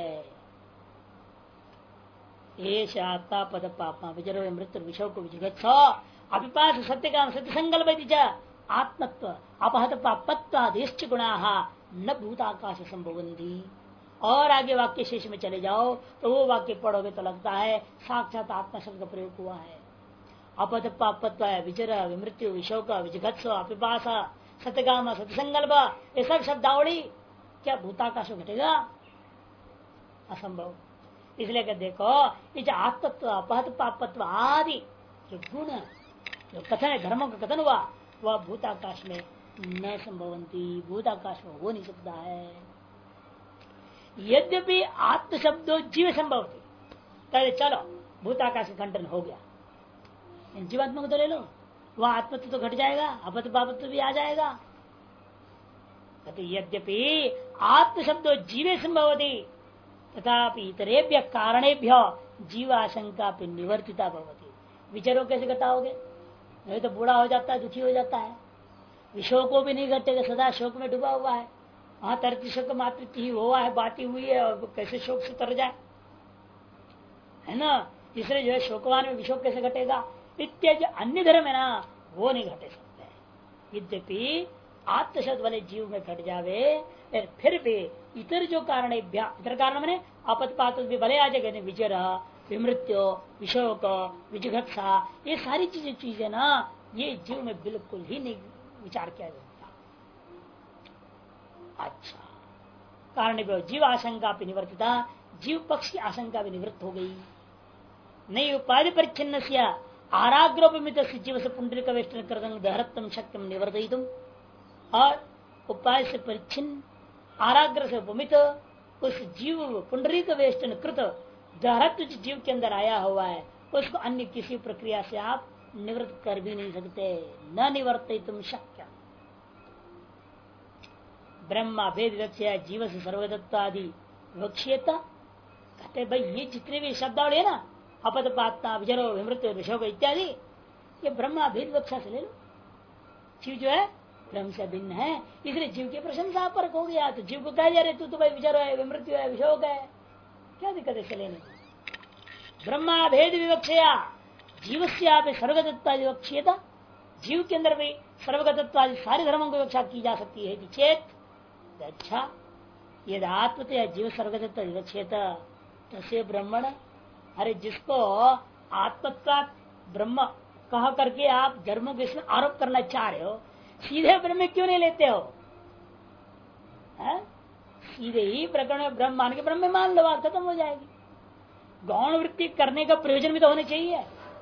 आत्मा पद पापा विजरो मृत्यु विषय को विजगत्स अभिपास सत्य का सत्य संकल्प आत्मत्व अपहत पापत्वादिश्च गुणा न भूताकाश संभवंती। और आगे वाक्य शेष में चले जाओ तो वो वाक्य पढ़ोगे तो लगता है साक्षात आत्मा शब्द का प्रयोग हुआ है। अपद पापत्व विचर विमृत्यु विशोक विजगत्स अपिपासा सत्यगाम सत्संकल्प ये सब शब्दावली क्या भूताकाश घटेगा? असंभव। इसलिए कि देखो ये जो आत्मत्व अपहत पापत्व आदि जो गुण जो कथन है धर्मों का कथन हुआ वह भूताकाश में न संभवंती, भूताकाश में हो नहीं सकता है। यद्यपि आत्म शब्दों जीव संभवती, पहले चलो भूताकाश का खंडन हो गया, जीवात्मा को तो ले लो, वह आत्मत्व तो घट जाएगा, अपत पापत्व भी आ जाएगा। यद्यपि आत्म शब्दों जीवे संभवती तथापि इतरेभ्य कारणेभ्य जीवाशंका पे निवर्तिता भवती। विचारों कैसे घटाओगे? नहीं तो बूढ़ा हो जाता है, दुखी हो जाता है, विषयों को भी नहीं घटेगा, सदा शोक में डूबा हुआ है। वहां तरती शोक मात्र ही हुआ है, बाती हुई है, और कैसे शोक से तर जाए, है ना। इसलिए जो है शोकवान में विशोक कैसे घटेगा इत्यादि अन्य धर्म है ना वो नहीं घटे सकते। यद्यपि आत्मशब्द वाले जीव में घट जावे फिर भी इतर जो कारण इतर कारण मैंने आपत्पात भी भले आ जाएगा, विजय विमृत्यु विशोक विजघत्सा ये सारी चीजें ना ये जीव में बिल्कुल ही नहीं विचार किया जाता। अच्छा, कारण जीव आशंका भी निवर्तिता, जीव पक्ष की आशंका भी निवृत्त हो गई। नहीं उपाधि परिच्छिन्न से आराग्रोपमित जीव से पुंडरीक वेष्टन कृतं दहरत्वं शक्यं निवर्तयितुं, और उपाय से परिच्छिन्न आराग्र से उपमित उस जीव पुंडरीक वेष्टन कृत दहरत्व जीव के अंदर आया हुआ है उसको अन्य किसी प्रक्रिया से आप निवृत्त कर भी नहीं सकते। न निवर्तयितुं शक्यं। ब्रह्मा भेद विवक्ष्य जीव से सर्वदत्तादि विवक्ष्यता कहते भाई ये जितने भी शब्दावली है ना अपदपात्मा विजरो विमृत्यु विशोक इत्यादि ये ब्रह्मा भेद विवक्षा से ले लो। जीव जो है ब्रह्म से भिन्न है, इसलिए जीव की प्रशंसा पर हो गया तो जीव को कह जा रहे तू तो भाई विचारो है, विमृत्यु है, विशोक है, क्या दिक्कत है चले नहीं। ब्रह्मा भेद विवक्षया जीव से आप सर्वगतत्व विवक्षता, जीव के अंदर भी सर्वगतत्व सारे धर्मों की विवक्षा की जा सकती है चेत। अच्छा यदि आत्मतया जीव सर्वगतत्व विवक्षेत तस्य ब्रह्मण, अरे जिसको आत्मत्वा ब्रह्म कह करके आप धर्मों के इसमें आरोप करना चाह रहे हो, सीधे ब्रह्म में क्यों नहीं लेते हो? है? सीधे ही प्रकरण में ब्रह्म मान के ब्रह्म में मान लो, बात खत्म हो जाएगी। गौण वृत्ति करने का प्रयोजन भी तो होना चाहिए।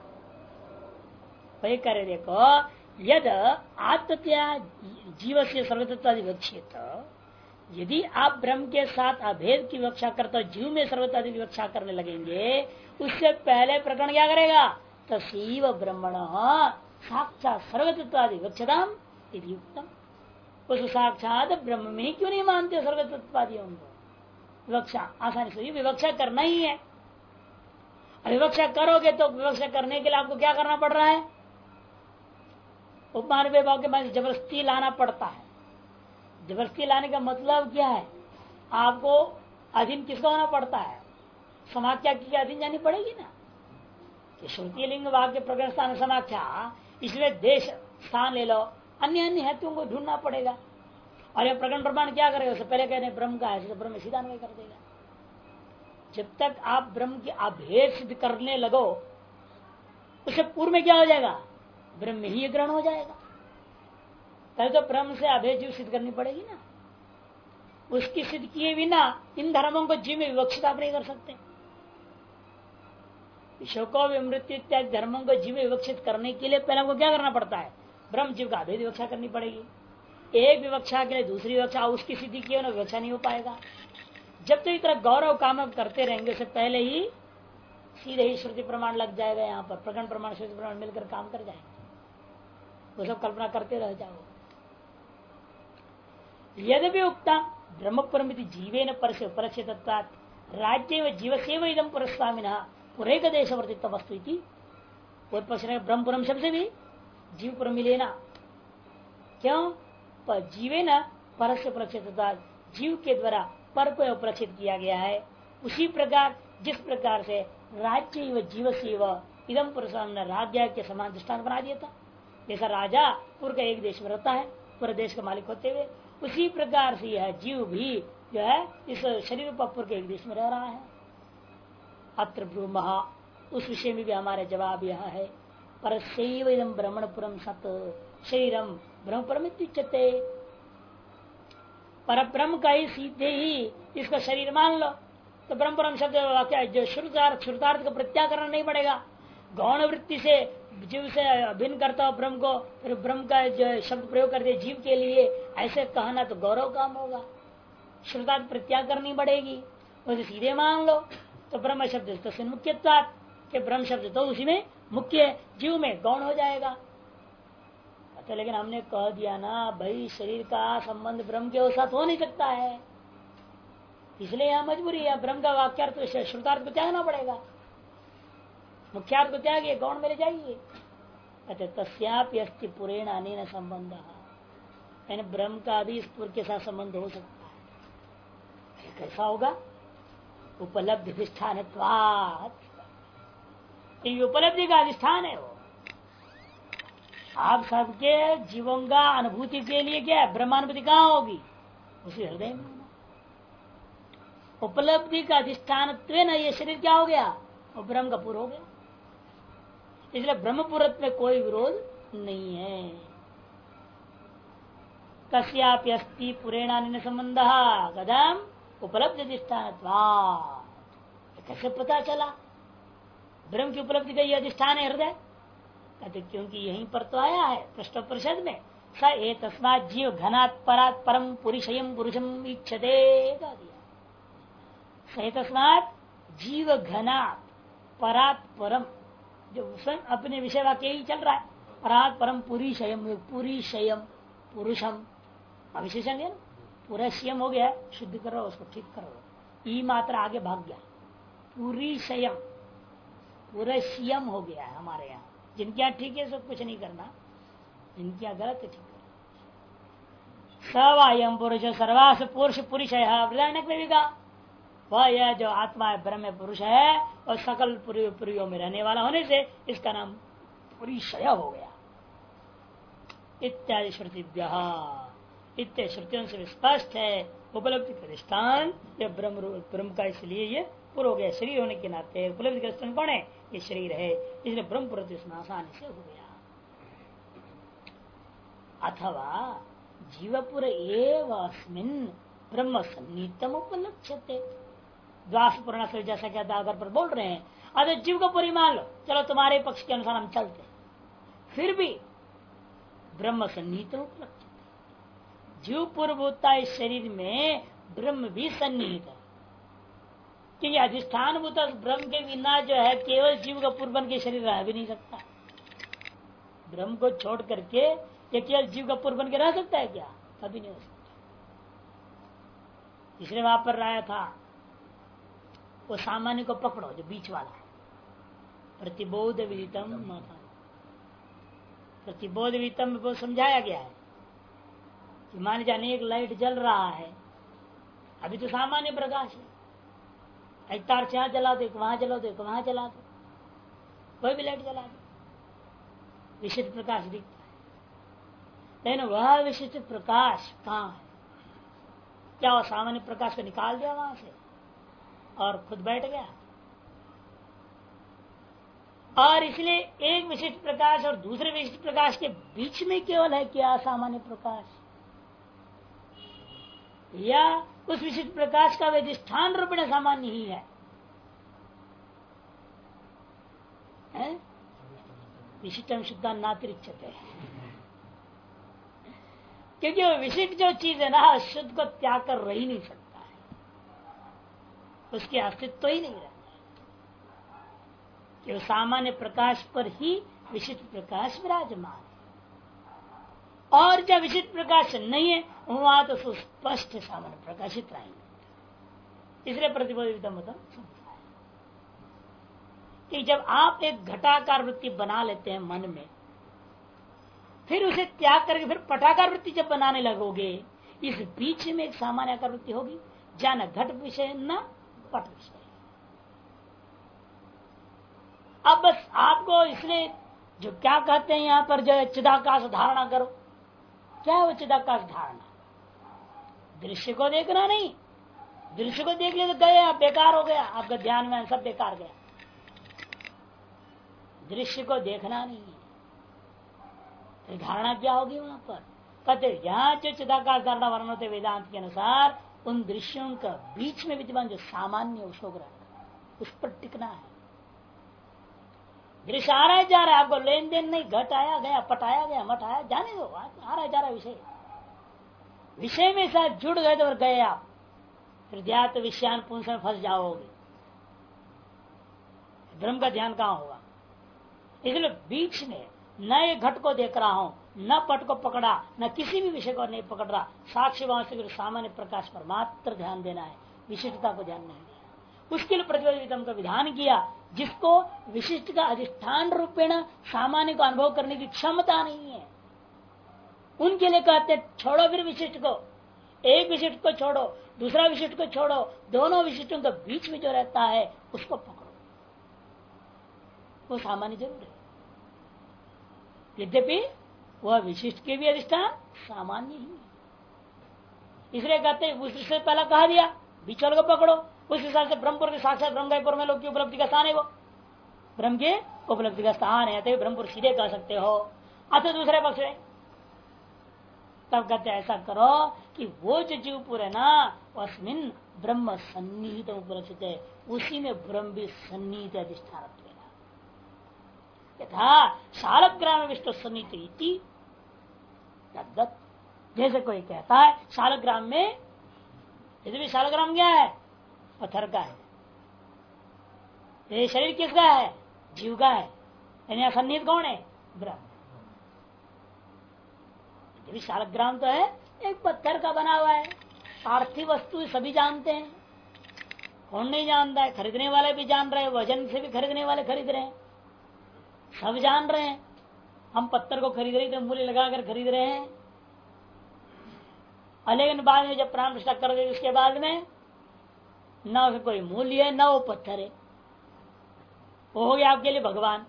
वही करे देखो, यद आत्मत्या जीव से सर्वतत्वादि विवक्षित, यदि आप ब्रह्म के साथ अभेद की विवक्षा करते हो, जीव में सर्वतत्वादि विवक्षा करने लगेंगे, उससे पहले प्रकरण क्या करेगा? तस्व ब्रह्मण साक्षात सर्वतत्वादि विवक्षताम यदि युक्तम, उस साक्षात ब्रह्म में ही क्यों नहीं मानते सर्वतत्वादियों को? विवक्षा आसानी से विवक्षा करना ही है। विवक्षा करोगे तो विवक्षा करने के लिए आपको क्या करना पड़ रहा है? उपमान विभाग के बाद जबरदस्ती लाना पड़ता है। जबरदस्ती लाने का मतलब क्या है? आपको अधीन किसका होना पड़ता है? समाख्या की अधीन जानी पड़ेगी ना, कि श्रुति लिंग वाक्य प्रकरण स्थान समाख्या, इसमें देश स्थान ले लो, अन्य अन्य हेतुओं को ढूंढना पड़ेगा। और यह प्रकरण प्रमाण क्या करेगा? उससे पहले कहने ब्रह्म का है, ब्रह्म सीधा अन्वय कर देगा। जब तक आप ब्रह्म की अभेद सिद्ध करने लगो, उससे पूर्व में क्या हो जाएगा? ब्रह्म ही ग्रहण हो जाएगा। पहले तो ब्रह्म से अभेद जीव सिद्ध करनी पड़ेगी ना। उसकी सिद्ध किए बिना इन धर्मों को जीव में विवक्षित आप नहीं कर सकते। विश्व को मृत्यु इत्यादि धर्मों को जीव में विवक्षित करने के लिए पहले हमको क्या करना पड़ता है? ब्रह्म जीव का अभेद विवक्षा करनी पड़ेगी। एक विवक्षा के लिए दूसरी विवक्षा, उसकी सिद्धि किए ना विवक्षा नहीं हो पाएगा। जब तो इतना गौरव काम करते रहेंगे, उससे पहले ही सीधे ही श्रुति प्रमाण लग जाएगा। यहाँ पर प्रकरण प्रमाण श्रुति प्रमाण मिलकर काम कर जाएंगे, वो सब कल्पना करते रह जाओ। यद्यपि उक्ता ब्रह्मपुरमिति जीवेन परस्य उपलक्ष्यत्वात् राज्य व जीवसेव इदं पुरस्वामिनः पुरेक देशवर्तित्व वस्तु इति। ब्रह्मपुरम शब्द से भी जीवपुर मिलेना, क्यों? पर जीवेन परस्य उपलक्ष्यत्वात्, जीव के द्वारा पर को उपलक्षित किया गया है। उसी प्रकार जिस प्रकार से राज्य व जीवसेव इदं पुरस्वामिनः राज्य के समान दृष्टांत बना दिया था। जैसा राजा पूर्व का एक देश में रहता है, पूरे देश का मालिक होते हुए, उसी प्रकार से यह जीव भी जो है इस शरीर पर के एक देश में रह रहा है। अत्र ब्रूमहा, उस विषय में भी हमारे जवाब यह है, परस्यैव इदं ब्रह्मणपुरम सत शरीरम ब्रह्मपुरम इत्युच्यते। पर ब्रह्म का ही सीधे ही इसका शरीर मान लो तो ब्रह्मपुरम शब्द वाक्य जो श्रुतार्थ का प्रत्याकरण नहीं पड़ेगा। गौण वृत्ति से जीव से अभिन्न करता हो ब्रह्म को, फिर ब्रह्म का जो शब्द प्रयोग करते जीव के लिए, ऐसे कहना तो गौरव काम होगा। श्रुतार्थ प्रत्याग करनी पड़ेगी, उसे सीधे मान लो तो ब्रह्म शब्द तो मुख्यत्वात् के ब्रह्म शब्द तो उसी में मुख्य, जीव में गौण हो जाएगा। अच्छा, लेकिन हमने कह दिया ना भाई, शरीर का संबंध ब्रह्म के साथ हो नहीं सकता है, इसलिए यह मजबूरी है। ब्रह्म का वाक्यार्थ श्रुतार्थ को त्यागना पड़ेगा, मुख्यार्थ को त्यागिए, गौण में ले जाइए। कहते तस्यापि अस्ति पुरेण अनेन संबंध, यानी ब्रह्म का भी इस पुर के साथ संबंध हो सकता है। कैसा होगा? उपलब्धि अधिष्ठान, उपलब्धि का अधिष्ठान है वो। आप सबके जीवों का अनुभूति के लिए क्या है? ब्रह्मानुभूति कहाँ होगी? उसी हृदय में। उपलब्धि का अधिष्ठान ये शरीर क्या हो गया? वो ब्रह्म का पुर हो गया। इसलिए ब्रह्मपुरत्व में कोई विरोध नहीं है। कस्यापि अस्ति पुरेणान संबंध कदम उपलब्धि अधिष्ठान, कैसे पता चला ब्रह्म की उपलब्धि का ये अधिष्ठान है हृदय? कहते क्योंकि यहीं पर तो आया है प्रश्न परिषद में, स ए तस्मात् जीव घनात् परात् परम पुरुषयम पुरुषम इच्छते। स तस्मात् जीव घनात् परात् परम, जो स्वयं अपने विषय वाक्य ही चल रहा है, परात् परम पुरुषयम, पुरुषयम पुरुषम अविशेषण है, पूरा स्वयं हो गया, शुद्ध करो उसको, ठीक करो, ई मात्रा आगे भाग गया, पुरुषयम पूरा स्वयं हो गया है हमारे यहाँ। जिनके यहाँ ठीक है सब कुछ नहीं करना, जिनके यहाँ गलत है ठीक करना। सवायम पुरुष सर्वास पुरुष पुरुष है में भी कहा, वह यह जो आत्मा है ब्रह्म पुरुष है और सकल पुरियों में रहने वाला होने से इसका नाम पुरुषय हो गया। इत्यादि श्रुतिभ्य, इत्यादि श्रुतियों से स्पष्ट है उपलब्धि का अधिष्ठान यह ब्रह्म का, इसलिए ये पूर्व हो गया शरीर होने के नाते उपलब्धि का स्थान कौन है? ये शरीर है, इसलिए ब्रह्म प्रति आसानी से हो गया। अथवा जीवपुर एवस्मिन् ब्रह्म सन्निहितम उपलक्ष्यते। द्वास पुराण से जैसा क्या आधार पर बोल रहे हैं, अरे जीव को पूरी मान लो, चलो तुम्हारे पक्ष के अनुसार हम चलते, फिर भी ब्रह्म सन्निहितम उपलक्ष्यते। जीव पूर्वभूता इस शरीर में ब्रह्म भी सन्निहित है, क्योंकि अधिष्ठान भूत ब्रह्म के बिना जो है केवल जीव का पूर्वन के शरीर रह भी नहीं सकता। ब्रह्म को छोड़ करके ये केवल जीव का पूर्वन के रह सकता है क्या? कभी नहीं हो सकता। इसलिए वहां पर राया था, वो सामान्य को पकड़ो जो बीच वाला है, प्रतिबोध विदितम। प्रतिबोध विदितम को समझाया गया है कि मान जाने एक लाइट जल रहा है, अभी तो सामान्य प्रकाश है, एक तार से यहां जला दो, वहां जला दो, वहां जला दो, कोई भी लाइट जला दो, विशिष्ट प्रकाश दिखता है। लेकिन वह विशिष्ट प्रकाश कहाँ है? क्या वो सामान्य प्रकाश को निकाल दिया वहां से और खुद बैठ गया? और इसलिए एक विशिष्ट प्रकाश और दूसरे विशिष्ट प्रकाश के बीच में केवल है क्या सामान्य प्रकाश, या उस विशिष्ट प्रकाश का अधिष्ठान रूप में सामान्य ही है? विशिष्टम शुद्धा नातिरिच्यते, क्योंकि वो विशिष्ट जो चीज है ना, शुद्ध को त्याग कर रह ही नहीं सकता है, उसके अस्तित्व तो ही नहीं रहता कि सामान्य प्रकाश पर ही विशिष्ट प्रकाश विराजमान है। और जब विशिष्ट प्रकाश नहीं है वहां तो सुस्पष्ट सामान्य प्रकाशित रहेंगे। इसलिए प्रतिबोधित मतलब कि जब आप एक घटाकार वृत्ति बना लेते हैं मन में, फिर उसे त्याग करके फिर पटाकार वृत्ति जब बनाने लगोगे, इस बीच में एक सामान्य आकार वृत्ति होगी, जहां न घट विषय न पट विषय। अब बस आपको इसलिए जो क्या कहते हैं यहाँ पर जो चिदाकाश धारणा करो, क्या है वो चिदाकाश धारणा? दृश्य को देखना नहीं, दृश्य को देख ले तो गए आप, बेकार हो गया, आपका ध्यान में सब बेकार गया। दृश्य को देखना नहीं है, तो धारणा क्या होगी वहां पर? कहते यहाँ जो चिदाकाश धारणा वर्णन होते वेदांत के अनुसार, उन दृश्यों का बीच में विद्यमान जो सामान्य उसको ग्रहण, उस पर टिकना है। दृश्य आ रहा है जा रहा है, आपको लेन देन नहीं, घट आया गया, पटाया गया, मठ आया, जाने दो, आ रहा है जा रहा है विषय, विषय में साथ जुड़ गए तो गए आप, फिर ध्यान तो विषयान पुंस में फंस जाओगे, ब्रह्म का ध्यान कहाँ होगा? इसलिए बीच में न ये घट को देख रहा हूं, न पट को पकड़ा, न किसी भी विषय को नहीं पकड़ रहा, साक्षी वहां से सामान्य प्रकाश पर मात्र ध्यान देना है, विशिष्टता को ध्यान नहीं देना। उसके लिए प्रतिबोधितम का विधान किया, जिसको विशिष्ट का अधिष्ठान रूपेण सामान्य को अनुभव करने की क्षमता नहीं है, उनके लिए कहते छोड़ो फिर विशिष्ट को, एक विशिष्ट को छोड़ो, दूसरा विशिष्ट को छोड़ो, दोनों विशिष्टों के बीच में जो रहता है उसको पकड़ो, वो सामान्य जरूर है, यद्यपि वह विशिष्ट के भी अधिष्ठान सामान्य ही है। इसलिए कहते हैं उस से पहला कहा दिया बीच वाले को पकड़ो, उस हिसाब से ब्रह्मपुर के साक्षात ब्रह्मपुर में लोग की उपलब्धि का स्थान है, वो ब्रह्म के उपलब्धि का स्थान है, तो ब्रह्मपुर सीधे कह सकते हो। अतः दूसरे पक्ष में तब कहते ऐसा करो कि वो जो जीवपुर है ना, अस्मिन ब्रह्म सन्निहित उपलक्षित है, उसी में ब्रह्म भी सन्निहित अधिष्ठान यथा शालग्राम विष्णु सन्निहित, जैसे कोई कहता है शालग्राम में, यदि भी शालग्राम क्या है? पत्थर का है, ये शरीर किसका है? जीव का है, यानी सन्निहित कौन है? ब्रह्म। यदि शालग्राम तो है एक पत्थर का बना हुआ है, पार्थिव वस्तु सभी जानते हैं, कौन नहीं जानता है? खरीदने वाले भी जान रहे हैं, वजन से भी खरीदने वाले खरीद रहे हैं, सब जान रहे हैं। हम पत्थर को खरीद रहे थे, मूल्य लगाकर खरीद रहे हैं, लेकिन बाद में जब प्राण प्रतिष्ठा कर दे उसके बाद में न उसका कोई मूल्य है, न वो पत्थर है, वो हो गया आपके लिए भगवान।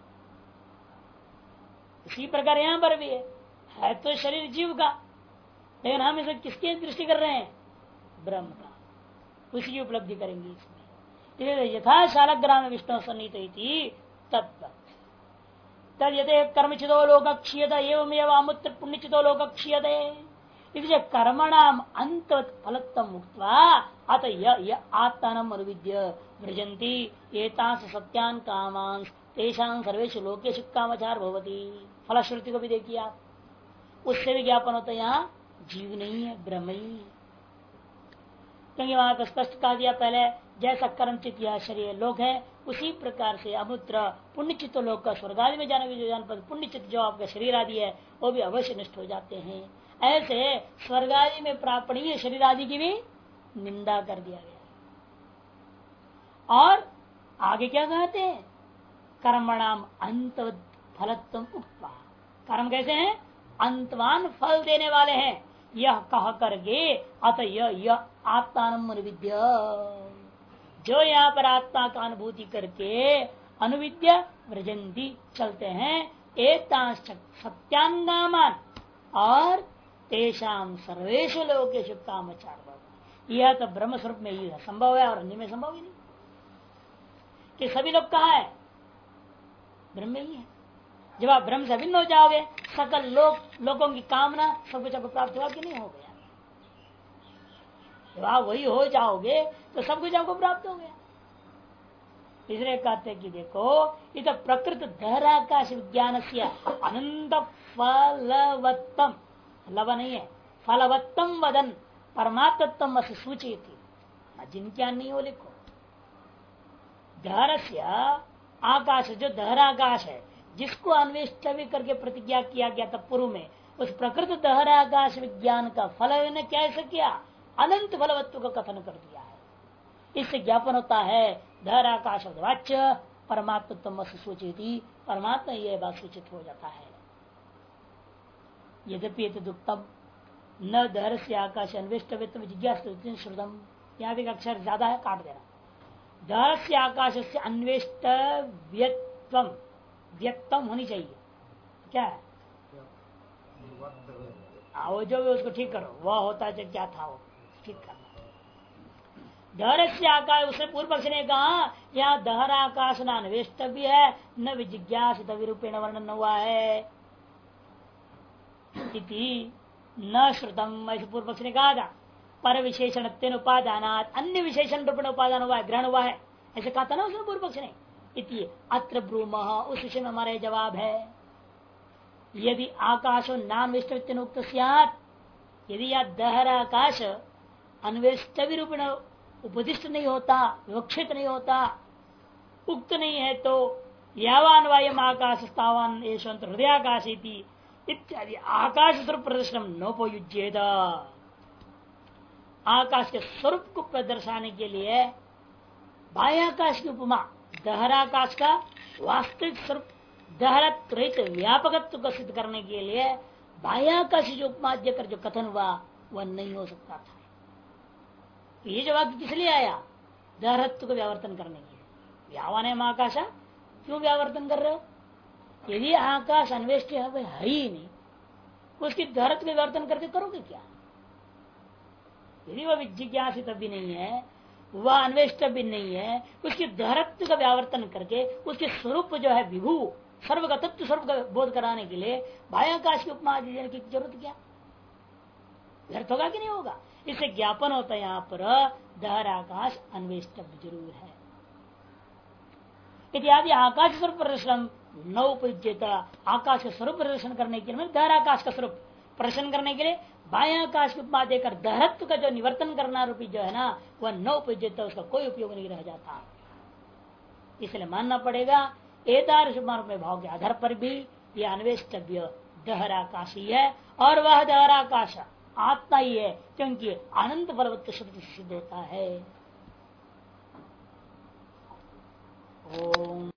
इसी प्रकार यहां पर भी है तो शरीर जीव का, लेकिन हम इसे किसकी दृष्टि कर रहे हैं? ब्रह्म का, उसी की उपलब्धि करेंगे इसमें। यथा शालग्राम विष्णु सन्नीत तत्व तद यदि कर्मचितो लोक क्षीयत एवमेव अमुत्र पुण्यचितो लोक क्षीयते इसलिए कर्मणाम अंत फलत्तम मुक्त्वा अत आत्मानम अनुविद्य व्रजंती एतांस सत्यान कामांस तेषां सर्वेषु लोकेषु कामचार भवति। फलश्रुति को भी देखिए आप, उससे भी ज्ञापन होता है यहाँ जीव नहीं है, ब्रह्म ही है। क्योंकि वहां पर स्पष्ट कहा दिया पहले, जैसा कर्मचित यह शरीर लोक है उसी प्रकार से अमुत्र पुण्यचित लोक का स्वर्ग आदि में जाने के जान पर पुण्यचित जो आपका शरीर आदि है वो भी अवश्य नष्ट हो जाते हैं। ऐसे स्वर्ग आदि में प्रापणीय शरीर आदि की भी निंदा कर दिया गया। और आगे क्या कहते हैं, कर्मणाम अंत फलत्वम उक्त्वा, कर्म कैसे हैं, अंतवान फल देने वाले हैं यह कह करके अत यह आत्मान अनुविद्य, जो यहाँ पर आत्मा का अनुभूति करके अनुविद्य व्रजंती चलते हैं एतांश सत्यांगामान और तेषाम सर्वेशु लोकेषु कामचार। यह तो ब्रह्म स्वरूप में ही संभव है और अन्य में संभव ही नहीं कि सभी लोग कहाँ है, ब्रह्म ही है। जब आप ब्रह्म से भिन्न हो जाओगे सकल लोगों की कामना सब कुछ आपको प्राप्त हुआ कि नहीं हो गया। जब आप वही हो जाओगे तो सब कुछ आपको प्राप्त हो गया। इसलिए कहते हैं कि देखो ये तो प्रकृत धराकाश विज्ञान से अनंत फलवत्तम, लव नहीं है, फलवत्तम वदन परमात्म सूची थी, जिनके नहीं हो लिखो। धरस्य आकाश, जो दहराकाश है जिसको अन्वेष्टि करके प्रतिज्ञा किया गया था पूर्व में, उस प्रकृत दहराकाश विज्ञान का फल ने कैसे किया, अनंत फलवत्व का कथन कर दिया है। इससे ज्ञापन होता है दहराकाश वाच्य परमात्म सूचित, परमात्मा यह बात सूचित हो जाता है। यद्यपि दुक्तम न दहर से आकाश अन्वेष्टव्यत्व जिज्ञासा श्रुतम, यहाँ भी अक्षर ज्यादा है, काट देना। दहर से आकाश से अन्वेष्ट व्यक्तम, व्यक्तम होनी चाहिए, क्या है वो जो भी उसको ठीक करो, वह होता है क्या था वो ठीक करना। दहर से आकाश, उसने पूर्व पक्ष ने कहा यहाँ दहर आकाश न अन्वेष्टव्य है न विजिज्ञासित विरूपेण वर्णन हुआ है इति न श्रुतम, ऐसे पूर्व पक्ष ने कहा था। पर विशेषण उपादान, अन्य विशेषण रूपेण उपादान हुआ है, ग्रहण हुआ है, ऐसे कहा था ना उसने पूर्व पक्ष ने। इति अत्र ब्रूम, उस विषय में हमारा जवाब है यदि आकाशो नान्वेष्टुक्त सियात, यदि यह दहर आकाश अन्वेष्टि रूपेण उपदिष्ट नहीं होता, विवक्षित नहीं होता, उक्त नहीं है, तो यावान वायम आकाश स्थावान यशवंत हृदयाकाश इत्यादि आकाश स्वरूप प्रदर्शन नोपयुज्येत। आकाश के स्वरूप को प्रदर्शाने के लिए बाह्याकाश की उपमा दहराकाश का वास्तविक स्वरूप दहरत रहित व्यापकत्व को सिद्ध करने के लिए बाह्याकाश जो उपमा देकर जो कथन हुआ वह नहीं हो सकता था। ये जो वाक्य किस लिए आया, दहरत्व को व्यावर्तन करने के लिए। यावान है आकाश, क्यों व्यावर्तन कर रहे हो, यदि आकाश अन्वेष्टि है ही नहीं, उसकी दहरत्व को व्यावर्तन करके करोगे क्या। यदि वह जिज्ञासित भी नहीं है, वह अन्वेष्ट भी नहीं है, उसकी दहरत्व का व्यावर्तन करके उसके स्वरूप जो है विभू सर्व का तत्व स्वरूप का बोध कराने के लिए बाह्याकाश की उपमा देने की जरूरत क्या, व्यर्थ होगा कि नहीं होगा। इससे ज्ञापन होता है यहाँ पर दहराकाश अन्वेष्टव्य जरूर है। इत्यादि आकाश स्वरूप प्रदर्शन न उपयुज्यता, आकाश का स्वरूप प्रदर्शन करने के लिए दहराकाश का स्वरूप प्रदर्शन करने के लिए बाह्याकाश की उपमा देकर दहरत्व का जो निवर्तन करना रूपी जो है ना वह न उपयुज्यता, उसका कोई उपयोग नहीं रह जाता। इसलिए मानना पड़ेगा एतादृश मार्ग में भाव के आधार पर भी यह अन्वेष्टव्य दहराकाश ही है, और वह दहराकाश आत्मा ही है, क्योंकि अनंत फलवत्व शब्द सिद्ध होता है। ओम